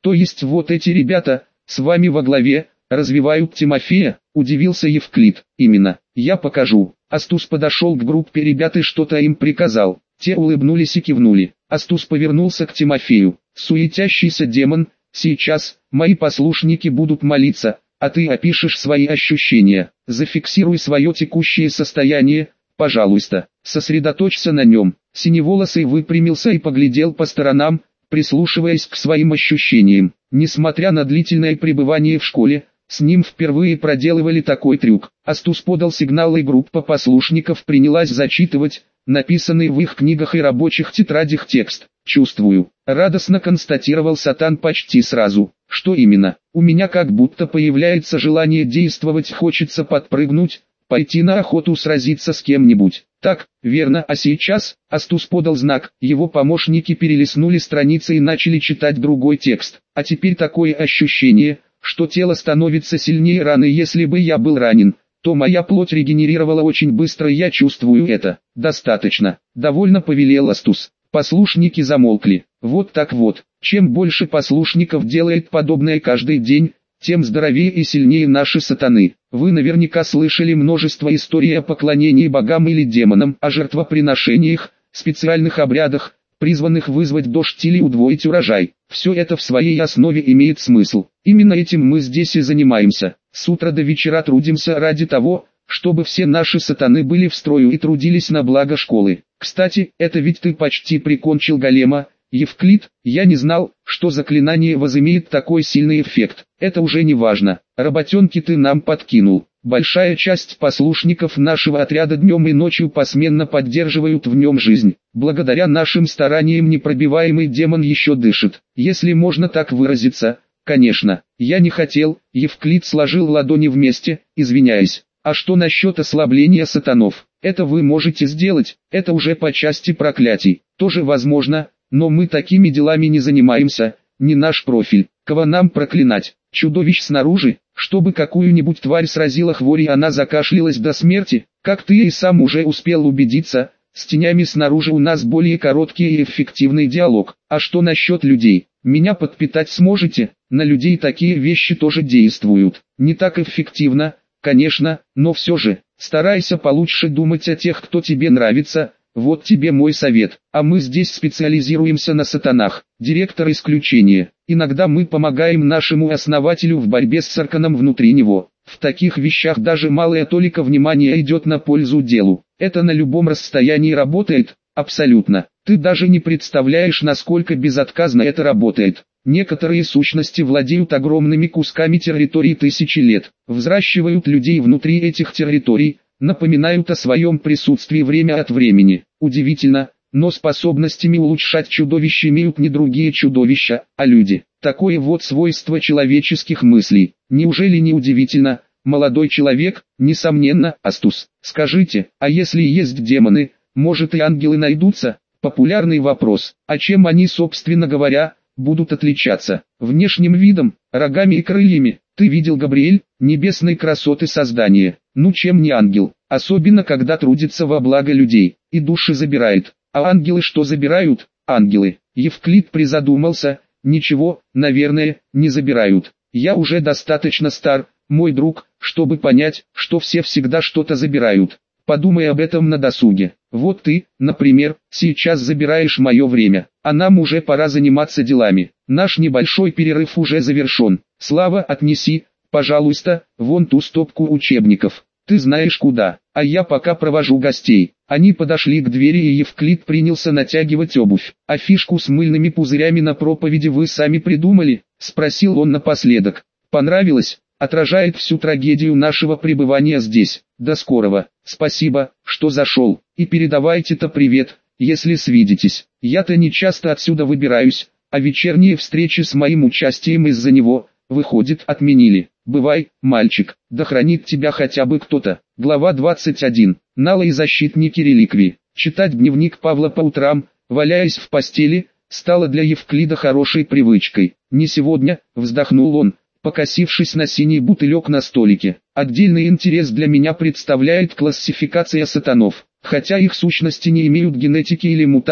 То есть вот эти ребята, с вами во главе, развивают Тимофея, удивился Евклид. Именно, я покажу. Астус подошел к группе ребят и что-то им приказал. Те улыбнулись и кивнули. Астус повернулся к Тимофею. Суетящийся демон, сейчас, мои послушники будут молиться, а ты опишешь свои ощущения. Зафиксируй свое текущее состояние, пожалуйста. Сосредоточься на нем. Синеволосый выпрямился и поглядел по сторонам, прислушиваясь к своим ощущениям. Несмотря на длительное пребывание в школе, с ним впервые проделывали такой трюк. Астус подал сигнал, и группа послушников принялась зачитывать написанный в их книгах и рабочих тетрадях текст. «Чувствую», — радостно констатировал Сатан почти сразу. «Что именно? У меня как будто появляется желание действовать, хочется подпрыгнуть, пойти на охоту, сразиться с кем-нибудь». «Так, верно, а сейчас?» Астус подал знак, его помощники перелистнули страницы и начали читать другой текст. «А теперь такое ощущение, что тело становится сильнее раны. Если бы я был ранен, то моя плоть регенерировала очень быстро, я чувствую это». «Достаточно», — довольно повелел Астус. Послушники замолкли. Вот так вот, чем больше послушников делает подобное каждый день, тем здоровее и сильнее наши сатаны. Вы наверняка слышали множество историй о поклонении богам или демонам, о жертвоприношениях, специальных обрядах, призванных вызвать дождь или удвоить урожай. Все это в своей основе имеет смысл. Именно этим мы здесь и занимаемся. С утра до вечера трудимся ради того, чтобы все наши сатаны были в строю и трудились на благо школы. Кстати, это ведь ты почти прикончил голема, Евклид. Я не знал, что заклинание возымеет такой сильный эффект. Это уже не важно. Работенки ты нам подкинул. Большая часть послушников нашего отряда днем и ночью посменно поддерживают в нем жизнь. Благодаря нашим стараниям непробиваемый демон еще дышит. Если можно так выразиться, конечно. Я не хотел. Евклид сложил ладони вместе, извиняясь. А что насчет ослабления сатанов? Это вы можете сделать, это уже по части проклятий. Тоже возможно, но мы такими делами не занимаемся, не наш профиль. Кого нам проклинать? Чудовищ снаружи? Чтобы какую-нибудь тварь сразила хворь и она закашлялась до смерти? Как ты и сам уже успел убедиться, с тенями снаружи у нас более короткий и эффективный диалог. А что насчет людей? Меня подпитать сможете? На людей такие вещи тоже действуют. Не так эффективно, конечно, но все же, старайся получше думать о тех, кто тебе нравится. Вот тебе мой совет. А мы здесь специализируемся на сатанах. Директор исключение. Иногда мы помогаем нашему основателю в борьбе с Сарканом внутри него. В таких вещах даже малая толика внимания идет на пользу делу. Это на любом расстоянии работает, абсолютно. Ты даже не представляешь, насколько безотказно это работает. Некоторые сущности владеют огромными кусками территорий тысячи лет, взращивают людей внутри этих территорий, напоминают о своем присутствии время от времени. Удивительно, но способностями улучшать чудовищ имеют не другие чудовища, а люди. Такое вот свойство человеческих мыслей. Неужели не удивительно? Молодой человек, несомненно, Астус. Скажите, а если есть демоны, может и ангелы найдутся? Популярный вопрос. А чем они, собственно говоря, будут отличаться? Внешним видом, рогами и крыльями. Ты видел, Габриэль, небесной красоты создания. Ну чем не ангел? Особенно когда трудится во благо людей, и души забирает. А ангелы что забирают? Ангелы. Евклид призадумался. Ничего, наверное, не забирают. Я уже достаточно стар, мой друг, чтобы понять, что все всегда что-то забирают. Подумай об этом на досуге. Вот ты, например, сейчас забираешь мое время, а нам уже пора заниматься делами. Наш небольшой перерыв уже завершен. Слава, отнеси, пожалуйста, вон ту стопку учебников. Ты знаешь куда, а я пока провожу гостей. Они подошли к двери, и Евклид принялся натягивать обувь. А фишку с мыльными пузырями на проповеди вы сами придумали? Спросил он напоследок. Понравилось? Отражает всю трагедию нашего пребывания здесь. До скорого. Спасибо, что зашел. И передавайте-то привет, если свидитесь. Я-то не часто отсюда выбираюсь, а вечерние встречи с моим участием из-за него, выходит, отменили. Бывай, мальчик, да хранит тебя хотя бы кто-то. Глава двадцать один. Нала и защитники реликвий. Читать дневник Павла по утрам, валяясь в постели, стало для Евклида хорошей привычкой. Не сегодня, вздохнул он, покосившись на синий бутылек на столике. Отдельный интерес для меня представляет классификация сатанов. Хотя их сущности не имеют генетики или мутаций,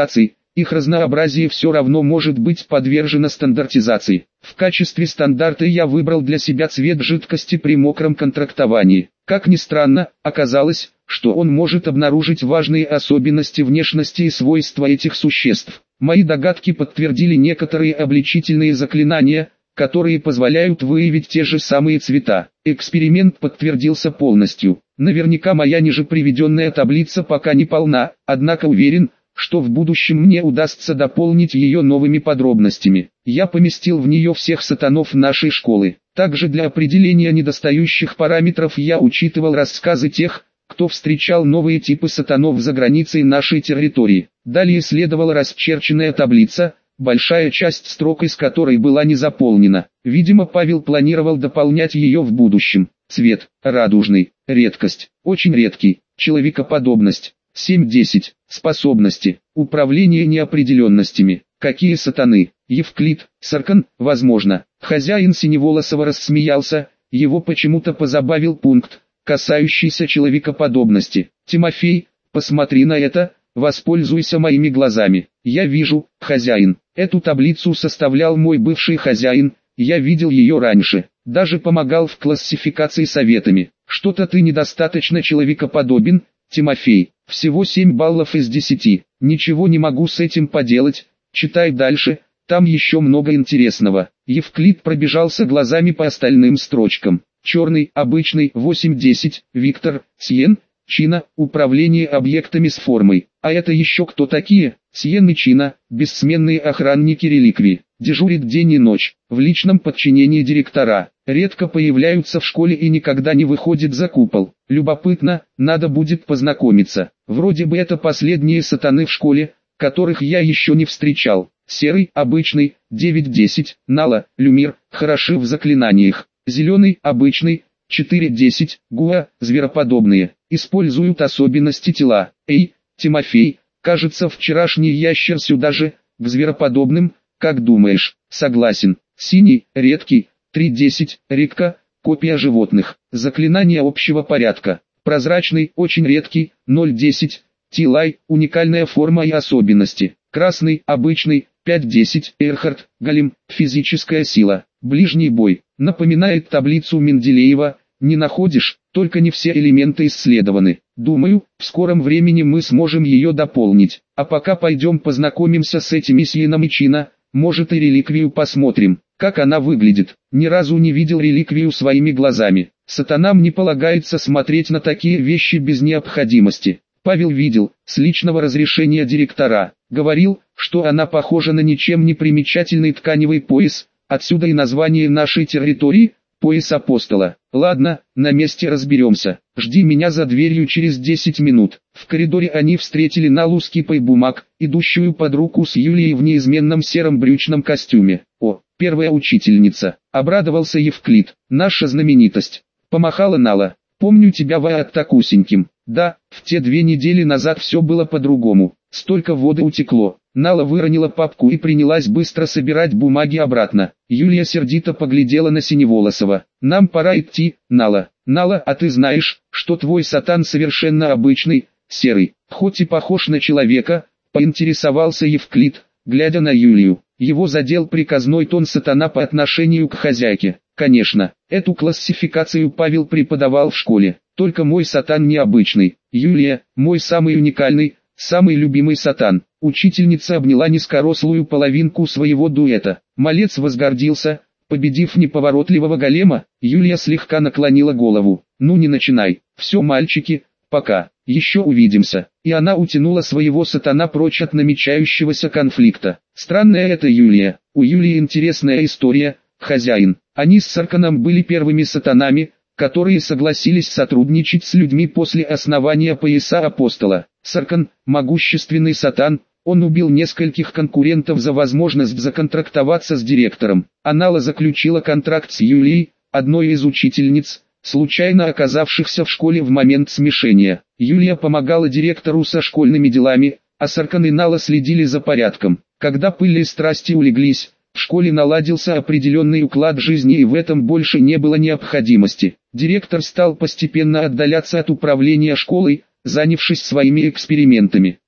их разнообразие все равно может быть подвержено стандартизации. В качестве стандарта я выбрал для себя цвет жидкости при мокром контрактовании. Как ни странно, оказалось, что он может обнаружить важные особенности внешности и свойства этих существ. Мои догадки подтвердили некоторые обличительные заклинания, которые позволяют выявить те же самые цвета. Эксперимент подтвердился полностью. Наверняка моя ниже приведенная таблица пока не полна, однако уверен, что в будущем мне удастся дополнить ее новыми подробностями. Я поместил в нее всех сатанов нашей школы. Также для определения недостающих параметров я учитывал рассказы тех, кто встречал новые типы сатанов за границей нашей территории. Далее следовала расчерченная таблица, большая часть строк из которой была не заполнена. Видимо, Павел планировал дополнять ее в будущем. Цвет – радужный, редкость, очень редкий, человекоподобность, семь десять, способности, управление неопределенностями, какие сатаны, Евклид, Саркан, возможно. Хозяин Синеволосого рассмеялся, его почему-то позабавил пункт, касающийся человекоподобности. Тимофей, посмотри на это, воспользуйся моими глазами. Я вижу, хозяин, эту таблицу составлял мой бывший хозяин, я видел ее раньше, даже помогал в классификации советами. Что-то ты недостаточно человекоподобен, Тимофей, всего семь баллов из десяти, ничего не могу с этим поделать, читай дальше, там еще много интересного. Евклид пробежался глазами по остальным строчкам. Черный, обычный, восемь десять, Виктор, Сиен, Чина, управление объектами с формой. А это еще кто такие? Сиен и Чина, бессменные охранники реликвий, дежурят день и ночь, в личном подчинении директора, редко появляются в школе и никогда не выходят за купол. Любопытно, надо будет познакомиться. Вроде бы это последние сатаны в школе, которых я еще не встречал. Серый, обычный, девять десять, Нала, Люмир, хороши в заклинаниях. Зеленый, обычный, четыре десять, Гуа, звероподобные, используют особенности тела. Эй, Тимофей, кажется вчерашний ящер сюда же, к звероподобным, как думаешь? Согласен. Синий, редкий, три десять, редко, копия животных, заклинание общего порядка. Прозрачный, очень редкий, ноль десять, Тилай, уникальная форма и особенности. Красный, обычный, пять десять, Эрхард, Голем, физическая сила. Ближний бой, напоминает таблицу Менделеева, не находишь? Только не все элементы исследованы. Думаю, в скором времени мы сможем ее дополнить. А пока пойдем познакомимся с этими Сиеном и Чина, может и реликвию посмотрим, как она выглядит. Ни разу не видел реликвию своими глазами. Сатанам не полагается смотреть на такие вещи без необходимости. Павел видел, с личного разрешения директора, говорил, что она похожа на ничем не примечательный тканевый пояс, отсюда и название нашей территории, пояс апостола. Ладно, на месте разберемся, жди меня за дверью через десять минут. В коридоре они встретили Налу с кипой бумаг, идущую под руку с Юлией в неизменном сером брючном костюме. О, первая учительница, обрадовался Евклид, наша знаменитость. Помахала Нала, помню тебя вааттакусеньким. Да, в те две недели назад все было по-другому, столько воды утекло. Нала выронила папку и принялась быстро собирать бумаги обратно. Юлия сердито поглядела на Синеволосого. «Нам пора идти, Нала. Нала, а ты знаешь, что твой сатан совершенно обычный, серый, хоть и похож на человека?» Поинтересовался Евклид, глядя на Юлию. Его задел приказной тон сатана по отношению к хозяйке. Конечно, эту классификацию Павел преподавал в школе. Только мой сатан необычный. Юлия, мой самый уникальный, самый любимый сатан. Учительница обняла низкорослую половинку своего дуэта. Малец возгордился, победив неповоротливого голема. Юлия слегка наклонила голову. Ну не начинай. Все, мальчики, пока. Еще увидимся. И она утянула своего сатана прочь от намечающегося конфликта. Странная это Юлия. У Юлии интересная история, хозяин. Они с Сарканом были первыми сатанами, которые согласились сотрудничать с людьми после основания пояса апостола. Саркан, могущественный сатан, он убил нескольких конкурентов за возможность законтрактоваться с директором. Анала заключила контракт с Юлией, одной из учительниц, случайно оказавшихся в школе в момент смешения. Юлия помогала директору со школьными делами, а Саркан и Нала следили за порядком. Когда пыль и страсти улеглись, в школе наладился определенный уклад жизни и в этом больше не было необходимости. Директор стал постепенно отдаляться от управления школой, занявшись своими экспериментами.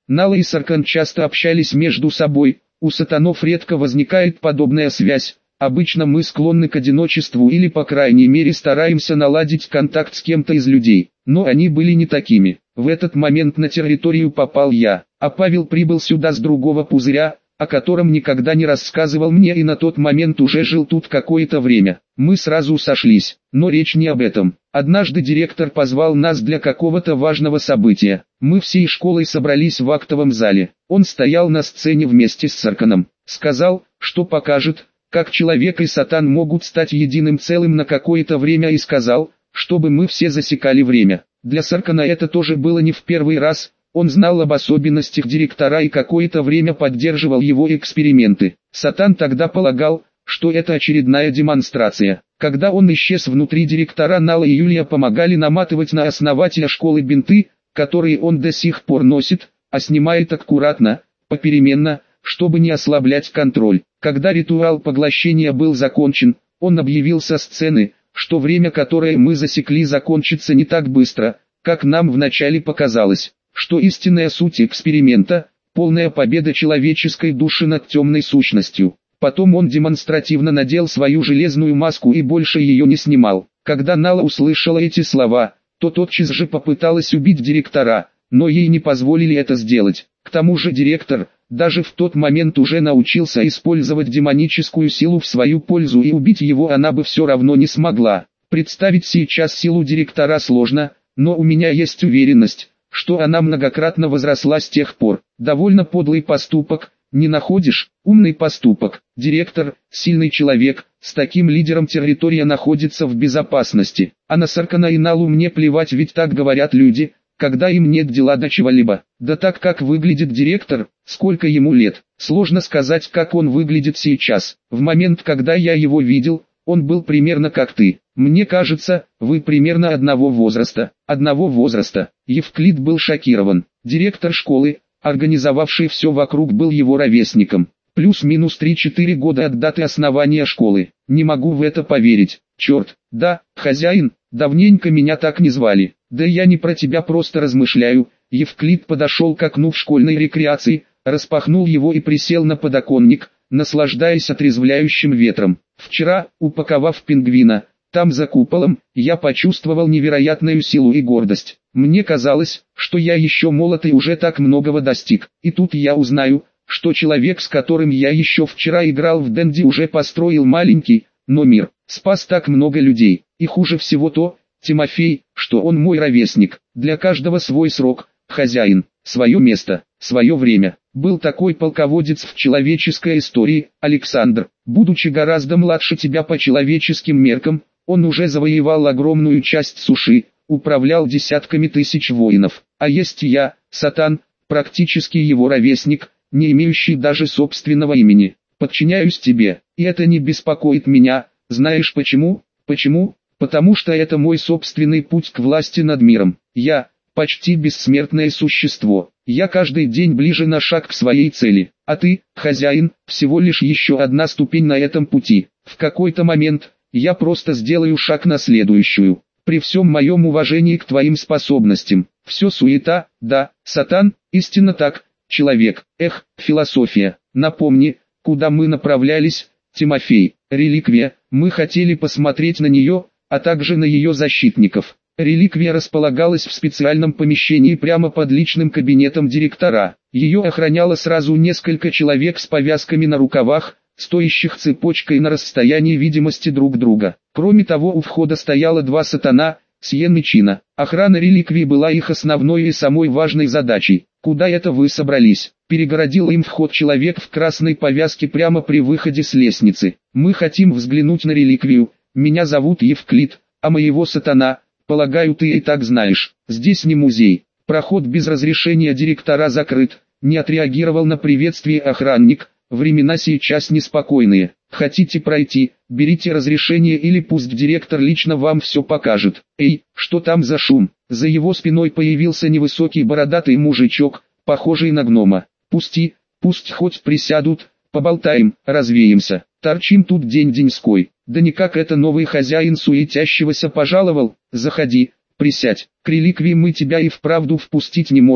Нала и Саркан часто общались между собой, у сатанов редко возникает подобная связь. Обычно мы склонны к одиночеству или по крайней мере стараемся наладить контакт с кем-то из людей, но они были не такими. В этот момент на территорию попал я, а Павел прибыл сюда с другого пузыря, о котором никогда не рассказывал мне и на тот момент уже жил тут какое-то время. Мы сразу сошлись, но речь не об этом. Однажды директор позвал нас для какого-то важного события. Мы всей школой собрались в актовом зале. Он стоял на сцене вместе с Сарканом. Сказал, что покажет, как человек и сатан могут стать единым целым на какое-то время, и сказал, чтобы мы все засекали время. Для Саркана это тоже было не в первый раз. Он знал об особенностях директора и какое-то время поддерживал его эксперименты. Сатан тогда полагал, что это очередная демонстрация. Когда он исчез внутри директора, Нала и Юлия помогали наматывать на основателя школы бинты, которые он до сих пор носит, а снимает аккуратно, попеременно, чтобы не ослаблять контроль. Когда ритуал поглощения был закончен, он объявил со сцены, что время, которое мы засекли, закончится не так быстро, как нам вначале показалось, что истинная суть эксперимента – полная победа человеческой души над темной сущностью. Потом он демонстративно надел свою железную маску и больше ее не снимал. Когда Нала услышала эти слова, то тотчас же попыталась убить директора, но ей не позволили это сделать. К тому же директор, даже в тот момент уже научился использовать демоническую силу в свою пользу, и убить его она бы все равно не смогла. Представить сейчас силу директора сложно, но у меня есть уверенность, что она многократно возросла с тех пор. Довольно подлый поступок, не находишь? Умный поступок. Директор, сильный человек, с таким лидером территория находится в безопасности. А на Саркана и Налу мне плевать, ведь так говорят люди, когда им нет дела до чего-либо. Да так, как выглядит директор, сколько ему лет. Сложно сказать, как он выглядит сейчас. В момент, когда я его видел, он был примерно как ты. Мне кажется, вы примерно одного возраста. Одного возраста. Евклид был шокирован. Директор школы, организовавший все вокруг, был его ровесником. Плюс-минус три-четыре года от даты основания школы. Не могу в это поверить. Черт, да, хозяин, давненько меня так не звали. Да я не про тебя просто размышляю. Евклид подошел к окну в школьной рекреации, распахнул его и присел на подоконник, наслаждаясь отрезвляющим ветром. Вчера, упаковав пингвина, там за куполом, я почувствовал невероятную силу и гордость. Мне казалось, что я еще молод и уже так многого достиг. И тут я узнаю, что человек, с которым я еще вчера играл в Дэнди, уже построил маленький, но мир, спас так много людей. И хуже всего то, Тимофей, что он мой ровесник. Для каждого свой срок, хозяин, свое место, свое время. Был такой полководец в человеческой истории, Александр. Будучи гораздо младше тебя по человеческим меркам, он уже завоевал огромную часть суши, управлял десятками тысяч воинов. А есть я, Сатан, практически его ровесник, не имеющий даже собственного имени. Подчиняюсь тебе, и это не беспокоит меня. Знаешь почему? Почему? Потому что это мой собственный путь к власти над миром. Я – почти бессмертное существо. Я каждый день ближе на шаг к своей цели. А ты, хозяин, всего лишь еще одна ступень на этом пути. В какой-то момент я просто сделаю шаг на следующую. При всем моем уважении к твоим способностям. Все суета, да, Сатан, истинно так, человек. Эх, философия. Напомни, куда мы направлялись, Тимофей. Реликвия, мы хотели посмотреть на нее, а также на ее защитников. Реликвия располагалась в специальном помещении прямо под личным кабинетом директора. Ее охраняло сразу несколько человек с повязками на рукавах, стоящих цепочкой на расстоянии видимости друг друга. Кроме того, у входа стояло два сатана, Сьен и Чина. Охрана реликвии была их основной и самой важной задачей. «Куда это вы собрались?» – перегородил им вход человек в красной повязке прямо при выходе с лестницы. «Мы хотим взглянуть на реликвию. Меня зовут Евклид, а моего сатана, полагаю, ты и так знаешь. Здесь не музей. Проход без разрешения директора закрыт», – не отреагировал на приветствие охранник. «Времена сейчас неспокойные. Хотите пройти, берите разрешение или пусть директор лично вам все покажет». «Эй, что там за шум?» За его спиной появился невысокий бородатый мужичок, похожий на гнома. «Пусти, пусть хоть присядут, поболтаем, развеемся. Торчим тут день-деньской. Да никак это новый хозяин суетящегося пожаловал. Заходи, присядь. К реликвии мы тебя и вправду впустить не можем.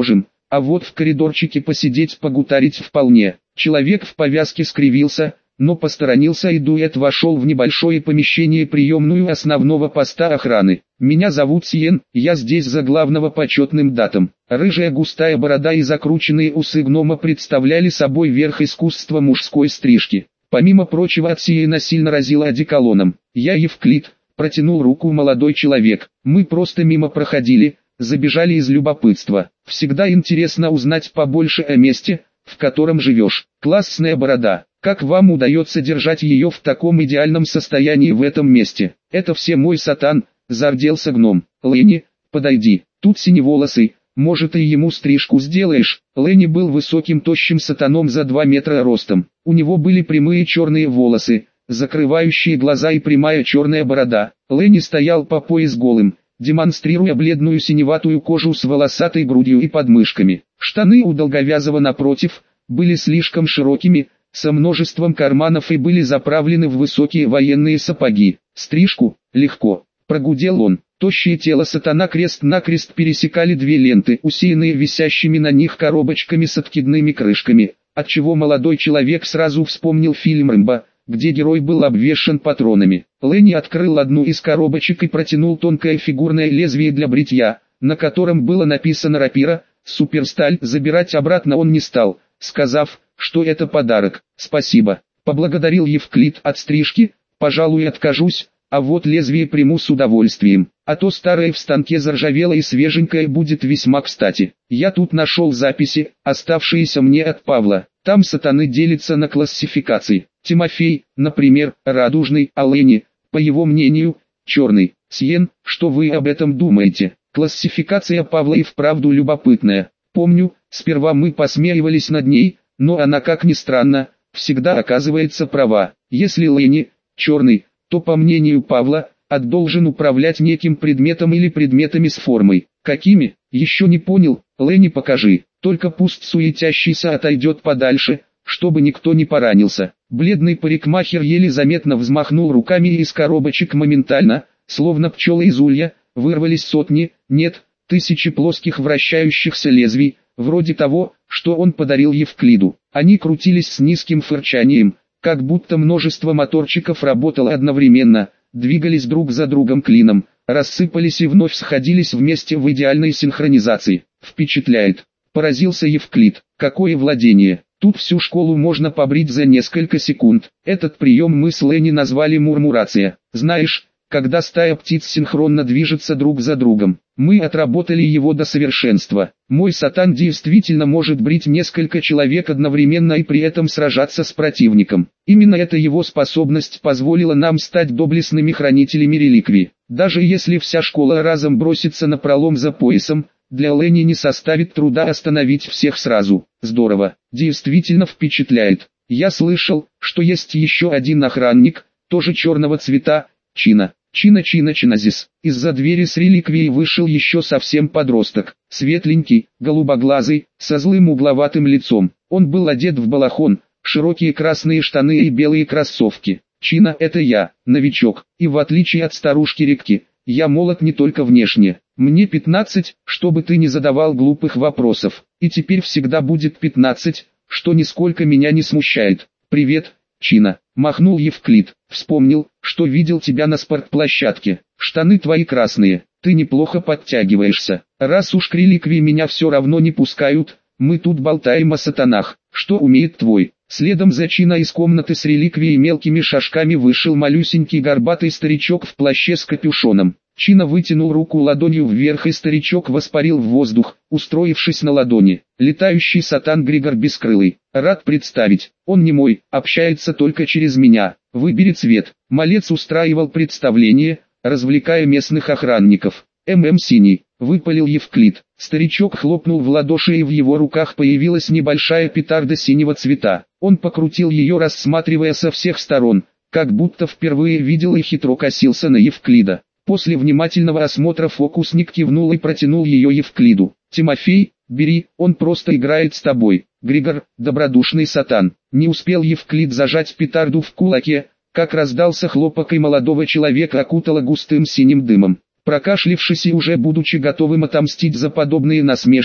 а вот в коридорчике посидеть погутарить вполне. Человек в повязке скривился, но посторонился, и дуэт вошел в небольшое помещение приемную основного поста охраны. «Меня зовут Сиен, я здесь за главного почетным датом». Рыжая густая борода и закрученные усы гнома представляли собой верх искусства мужской стрижки. Помимо прочего, от Сиена сильно разило одеколоном. «Я Евклид», — протянул руку молодой человек. «Мы просто мимо проходили, забежали из любопытства. Всегда интересно узнать побольше о месте, в котором живешь. Классная борода. Как вам удается держать ее в таком идеальном состоянии в этом месте?» «Это все мой сатан», — зарделся гном. «Ленни, подойди, тут синеволосый, может и ему стрижку сделаешь?» Ленни был высоким тощим сатаном за два метра ростом. У него были прямые черные волосы, закрывающие глаза, и прямая черная борода. Ленни стоял по пояс голым, демонстрируя бледную синеватую кожу с волосатой грудью и подмышками. Штаны у долговязого напротив были слишком широкими, со множеством карманов, и были заправлены в высокие военные сапоги. «Стрижку? Легко», — прогудел он. Тощее тело сатана крест-накрест пересекали две ленты, усеянные висящими на них коробочками с откидными крышками, отчего молодой человек сразу вспомнил фильм «Рэмбо», где герой был обвешан патронами. Ленни открыл одну из коробочек и протянул тонкое фигурное лезвие для бритья, на котором было написано «Рапира», «Суперсталь». Забирать обратно он не стал, сказав, что это подарок. «Спасибо», — поблагодарил Евклид. «От стрижки, пожалуй, откажусь, а вот лезвие приму с удовольствием, а то старое в станке заржавело и свеженькое будет весьма кстати. Я тут нашел записи, оставшиеся мне от Павла. Там сатаны делятся на классификации. Тимофей, например, радужный, а Ленни, по его мнению, черный. Сиен, что вы об этом думаете?» Классификация Павла и вправду любопытная. Помню, сперва мы посмеивались над ней, но она, как ни странно, всегда оказывается права. Если Ленни черный, то, по мнению Павла, ад должен управлять неким предметом или предметами с формой. Какими? Еще не понял. Ленни, покажи. Только пусть суетящийся отойдет подальше, чтобы никто не поранился. Бледный парикмахер еле заметно взмахнул руками, и из коробочек моментально, словно пчелы из улья, вырвались сотни, нет, тысячи плоских вращающихся лезвий, вроде того, что он подарил Евклиду. Они крутились с низким фырчанием, как будто множество моторчиков работало одновременно, двигались друг за другом клином, рассыпались и вновь сходились вместе в идеальной синхронизации. «Впечатляет», — поразился Евклид. «Какое владение! Тут всю школу можно побрить за несколько секунд». Этот прием мы с Ленни назвали мурмурация. Знаешь, когда стая птиц синхронно движется друг за другом. Мы отработали его до совершенства. Мой сатан действительно может брить несколько человек одновременно и при этом сражаться с противником. Именно эта его способность позволила нам стать доблестными хранителями реликвий. Даже если вся школа разом бросится на пролом за поясом, для Ленни не составит труда остановить всех сразу. Здорово, действительно впечатляет. Я слышал, что есть еще один охранник, тоже черного цвета, Чина. Чина-Чина-Чиназис. Из-за двери с реликвией вышел еще совсем подросток, светленький, голубоглазый, со злым угловатым лицом. Он был одет в балахон, широкие красные штаны и белые кроссовки. «Чина, это я, новичок, и в отличие от старушки Рекки, я молод не только внешне. Мне пятнадцать, чтобы ты не задавал глупых вопросов, и теперь всегда будет пятнадцать, что нисколько меня не смущает. Привет, Чина», — махнул Евклид. «Вспомнил, что видел тебя на спортплощадке. Штаны твои красные, ты неплохо подтягиваешься. Раз уж к реликвии меня все равно не пускают, мы тут болтаем о сатанах. Что умеет твой?» Следом за Чина из комнаты с реликвией мелкими шажками вышел малюсенький горбатый старичок в плаще с капюшоном. Чина вытянул руку ладонью вверх, и старичок воспарил в воздух, устроившись на ладони. «Летающий сатан Григор Бескрылый. Рад представить, он не мой, общается только через меня. Выбери цвет». Малец устраивал представление, развлекая местных охранников. «ММ синий», — выпалил Евклид. Старичок хлопнул в ладоши, и в его руках появилась небольшая петарда синего цвета. Он покрутил ее, рассматривая со всех сторон, как будто впервые видел, и хитро косился на Евклида. После внимательного осмотра фокусник кивнул и протянул ее Евклиду. «Тимофей, бери, он просто играет с тобой. Григор, добродушный сатан». Не успел Евклид зажать петарду в кулаке, как раздался хлопок, и молодого человека окутало густым синим дымом. Прокашлившись и уже будучи готовым отомстить за подобные насмешки,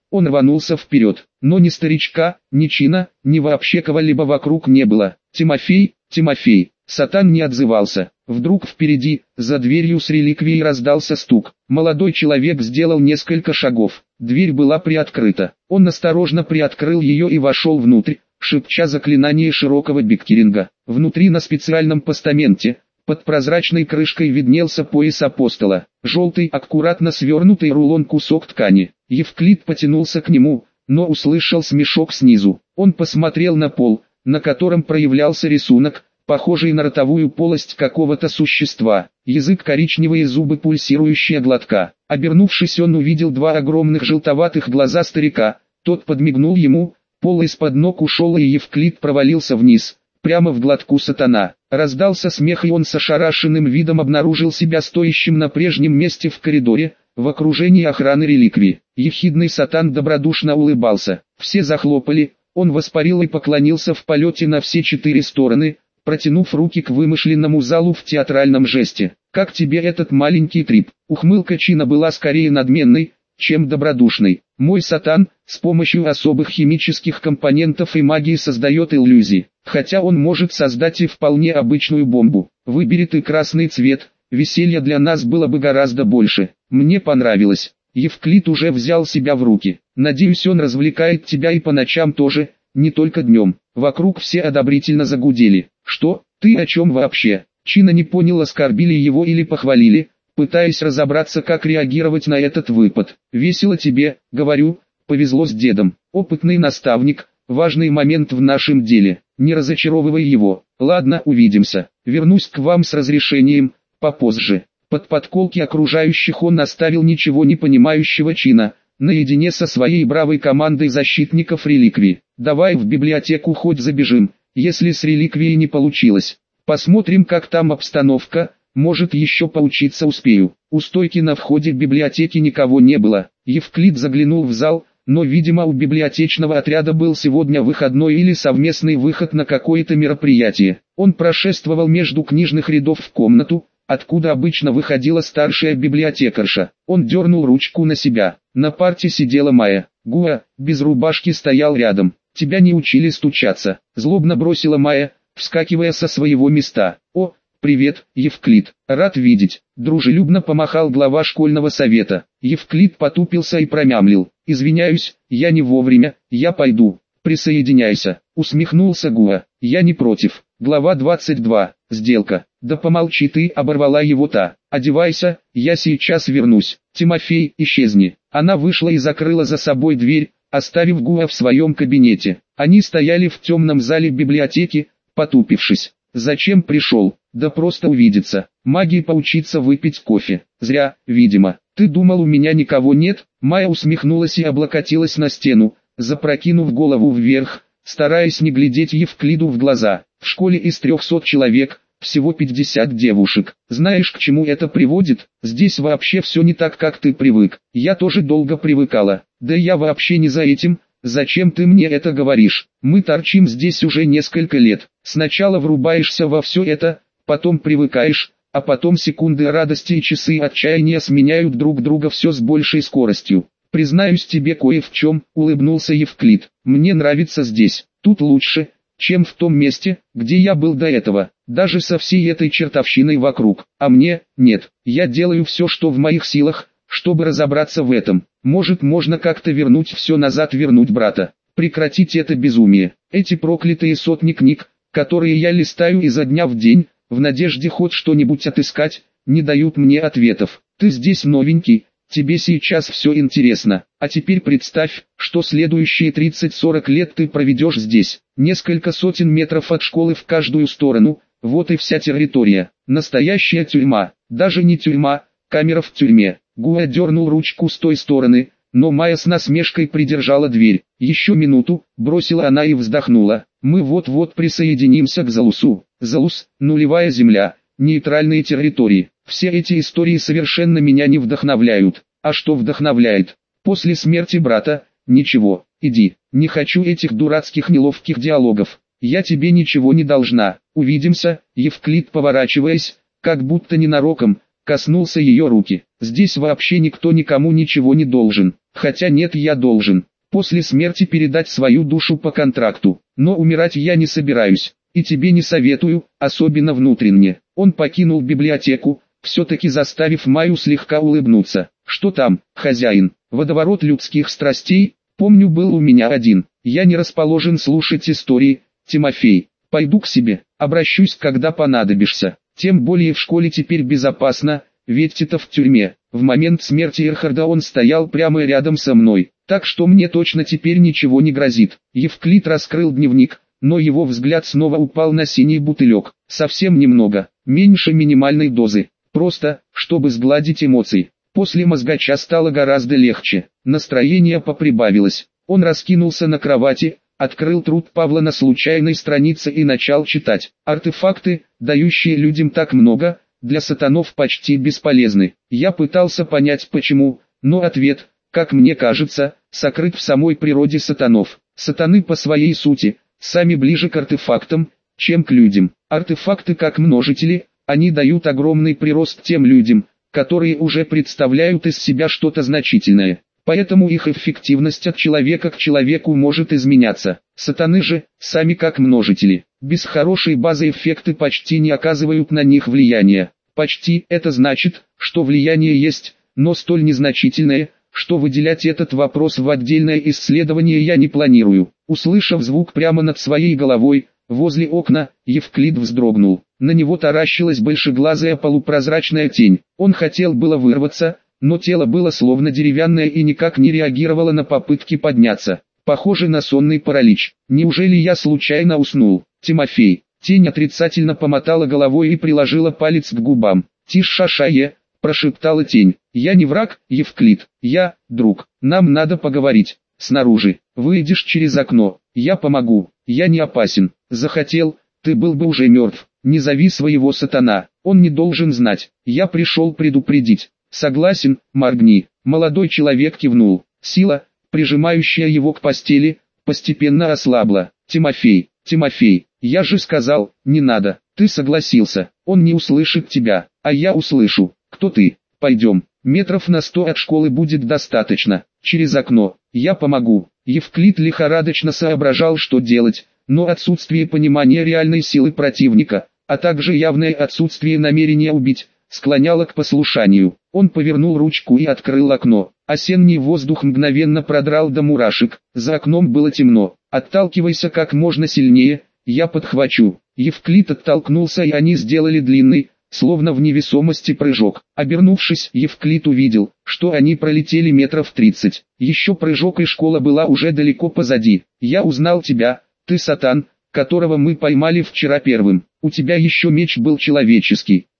Он рванулся вперед, но ни старичка, ни Чина, ни вообще кого-либо вокруг не было. «Тимофей, Тимофей!» Сатан не отзывался. Вдруг впереди, за дверью с реликвией раздался стук. Молодой человек сделал несколько шагов. Дверь была приоткрыта. Он осторожно приоткрыл ее и вошел внутрь, шепча заклинание широкого биккеринга. Внутри на специальном постаменте, под прозрачной крышкой виднелся пояс апостола. Желтый, аккуратно свернутый рулон кусок ткани. Евклид потянулся к нему, но услышал смешок снизу. Он посмотрел на пол, на котором проявлялся рисунок, похожий на ротовую полость какого-то существа. Язык, коричневые зубы, пульсирующая глотка. Обернувшись, он увидел два огромных желтоватых глаза старика. Тот подмигнул ему, пол из-под ног ушел, и Евклид провалился вниз, прямо в глотку сатана. Раздался смех, и он с ошарашенным видом обнаружил себя стоящим на прежнем месте в коридоре, в окружении охраны реликвии. Ехидный сатан добродушно улыбался. Все захлопали, он воспарил и поклонился в полете на все четыре стороны, протянув руки к вымышленному залу в театральном жесте. «Как тебе этот маленький трип?» Ухмылка Чина была скорее надменной, чем добродушной. «Мой сатан, с помощью особых химических компонентов и магии создает иллюзии, хотя он может создать и вполне обычную бомбу. Выбери ты красный цвет, веселья для нас было бы гораздо больше. Мне понравилось». Евклид уже взял себя в руки. «Надеюсь, он развлекает тебя и по ночам тоже, не только днем». Вокруг все одобрительно загудели. «Что? Ты о чем вообще?» Чина не понял, оскорбили его или похвалили, пытаясь разобраться, как реагировать на этот выпад. «Весело тебе, говорю, повезло с дедом. Опытный наставник, важный момент в нашем деле. Не разочаровывай его. Ладно, увидимся. Вернусь к вам с разрешением, попозже». Под подколки окружающих он оставил ничего не понимающего Чина, наедине со своей бравой командой защитников реликвии. «Давай в библиотеку хоть забежим, если с реликвией не получилось. Посмотрим, как там обстановка, может, еще поучиться успею». У стойки на входе библиотеки никого не было. Евклид заглянул в зал, но, видимо, у библиотечного отряда был сегодня выходной или совместный выход на какое-то мероприятие. Он прошествовал между книжных рядов в комнату, откуда обычно выходила старшая библиотекарша. Он дернул ручку на себя. На парте сидела Майя. Гуа, без рубашки, стоял рядом. «Тебя не учили стучаться», — злобно бросила Майя, вскакивая со своего места. «О, привет, Евклид, рад видеть», — дружелюбно помахал глава школьного совета. Евклид потупился и промямлил: «Извиняюсь, я не вовремя, я пойду». «Присоединяйся», — усмехнулся Гуа. «Я не против». Глава двадцать два. Сделка. «Да помолчи ты», — оборвала его та. «Одевайся, я сейчас вернусь. Тимофей, исчезни». Она вышла и закрыла за собой дверь, оставив Гуа в своем кабинете. Они стояли в темном зале библиотеки, потупившись. «Зачем пришел?» «Да просто увидеться. Магии поучиться, выпить кофе». «Зря, видимо. Ты думал, у меня никого нет?» Майя усмехнулась и облокотилась на стену, запрокинув голову вверх, стараясь не глядеть Евклиду в глаза. «В школе из трехсот человек, всего пятьдесят девушек. Знаешь, к чему это приводит? Здесь вообще все не так, как ты привык. Я тоже долго привыкала. Да я вообще не за этим. Зачем ты мне это говоришь? Мы торчим здесь уже несколько лет. Сначала врубаешься во все это, потом привыкаешь, а потом секунды радости и часы отчаяния сменяют друг друга все с большей скоростью. Признаюсь тебе кое в чем», — улыбнулся Евклид. «Мне нравится здесь. Тут лучше, чем в том месте, где я был до этого, даже со всей этой чертовщиной вокруг. А мне, нет, я делаю все, что в моих силах, чтобы разобраться в этом. Может, можно как-то вернуть все назад, вернуть брата. Прекратить это безумие. Эти проклятые сотни книг, которые я листаю изо дня в день, в надежде хоть что-нибудь отыскать, не дают мне ответов. Ты здесь новенький, тебе сейчас все интересно, а теперь представь, что следующие тридцать-сорок лет ты проведешь здесь. Несколько сотен метров от школы в каждую сторону, вот и вся территория. Настоящая тюрьма, даже не тюрьма, камера в тюрьме». Гуа дернул ручку с той стороны, но Майя с насмешкой придержала дверь. «Еще минуту», — бросила она и вздохнула. «Мы вот-вот присоединимся к Залусу. Залус — нулевая земля, нейтральные территории. Все эти истории совершенно меня не вдохновляют. А что вдохновляет? После смерти брата, ничего. Иди, не хочу этих дурацких неловких диалогов. Я тебе ничего не должна. Увидимся». Евклид, поворачиваясь, как будто ненароком, коснулся ее руки. «Здесь вообще никто никому ничего не должен. хотя нет, я должен после смерти передать свою душу по контракту, но умирать я не собираюсь, и тебе не советую, особенно внутренне. Он покинул библиотеку, все-таки заставив Майю слегка улыбнуться. Что там, хозяин? Водоворот людских страстей, помню, был у меня один. Я не расположен слушать истории, Тимофей. Пойду к себе, обращусь, когда понадобишься. Тем более в школе теперь безопасно, ведь Тита в тюрьме. В момент смерти Эрхарда он стоял прямо рядом со мной, так что мне точно теперь ничего не грозит. Евклид раскрыл дневник, но его взгляд снова упал на синий бутылек. Совсем немного, меньше минимальной дозы, просто, чтобы сгладить эмоции. После мозгача стало гораздо легче, настроение поприбавилось. Он раскинулся на кровати, открыл труд Павла на случайной странице и начал читать. Артефакты, дающие людям так много, для сатанов почти бесполезны. Я пытался понять почему, но ответ, как мне кажется, сокрыт в самой природе сатанов. Сатаны по своей сути, сами ближе к артефактам, чем к людям. Артефакты как множители, они дают огромный прирост тем людям, которые уже представляют из себя что-то значительное. Поэтому их эффективность от человека к человеку может изменяться. Сатаны же, сами как множители, без хорошей базы эффекты почти не оказывают на них влияния. Почти – это значит, что влияние есть, но столь незначительное, что выделять этот вопрос в отдельное исследование я не планирую. Услышав звук прямо над своей головой, возле окна, Евклид вздрогнул. На него таращилась большеглазая полупрозрачная тень. Он хотел было вырваться, но тело было словно деревянное и никак не реагировало на попытки подняться. Похоже на сонный паралич. Неужели я случайно уснул? Тимофей. Тень отрицательно помотала головой и приложила палец к губам. «Тише, Шае», – прошептала тень. «Я не враг, Евклид. Я друг. Нам надо поговорить. Снаружи. Выйдешь через окно. Я помогу. Я не опасен. Захотел, ты был бы уже мертв. Не зови своего сатана. Он не должен знать. Я пришел предупредить». «Согласен, моргни». Молодой человек кивнул. Сила, прижимающая его к постели, постепенно ослабла. «Тимофей, Тимофей, я же сказал, не надо, ты согласился, он не услышит тебя, а я услышу. Кто ты? Пойдем, метров на сто от школы будет достаточно, через окно, я помогу». Евклид лихорадочно соображал, что делать, но отсутствие понимания реальной силы противника, а также явное отсутствие намерения убить, склоняло к послушанию. Он повернул ручку и открыл окно. Осенний воздух мгновенно продрал до мурашек. За окном было темно. «Отталкивайся как можно сильнее, я подхвачу». Евклид оттолкнулся, и они сделали длинный, словно в невесомости прыжок. Обернувшись, Евклид увидел, что они пролетели метров тридцать. Еще прыжок, и школа была уже далеко позади. «Я узнал тебя, ты сатан, которого мы поймали вчера первым. У тебя еще меч был человеческий».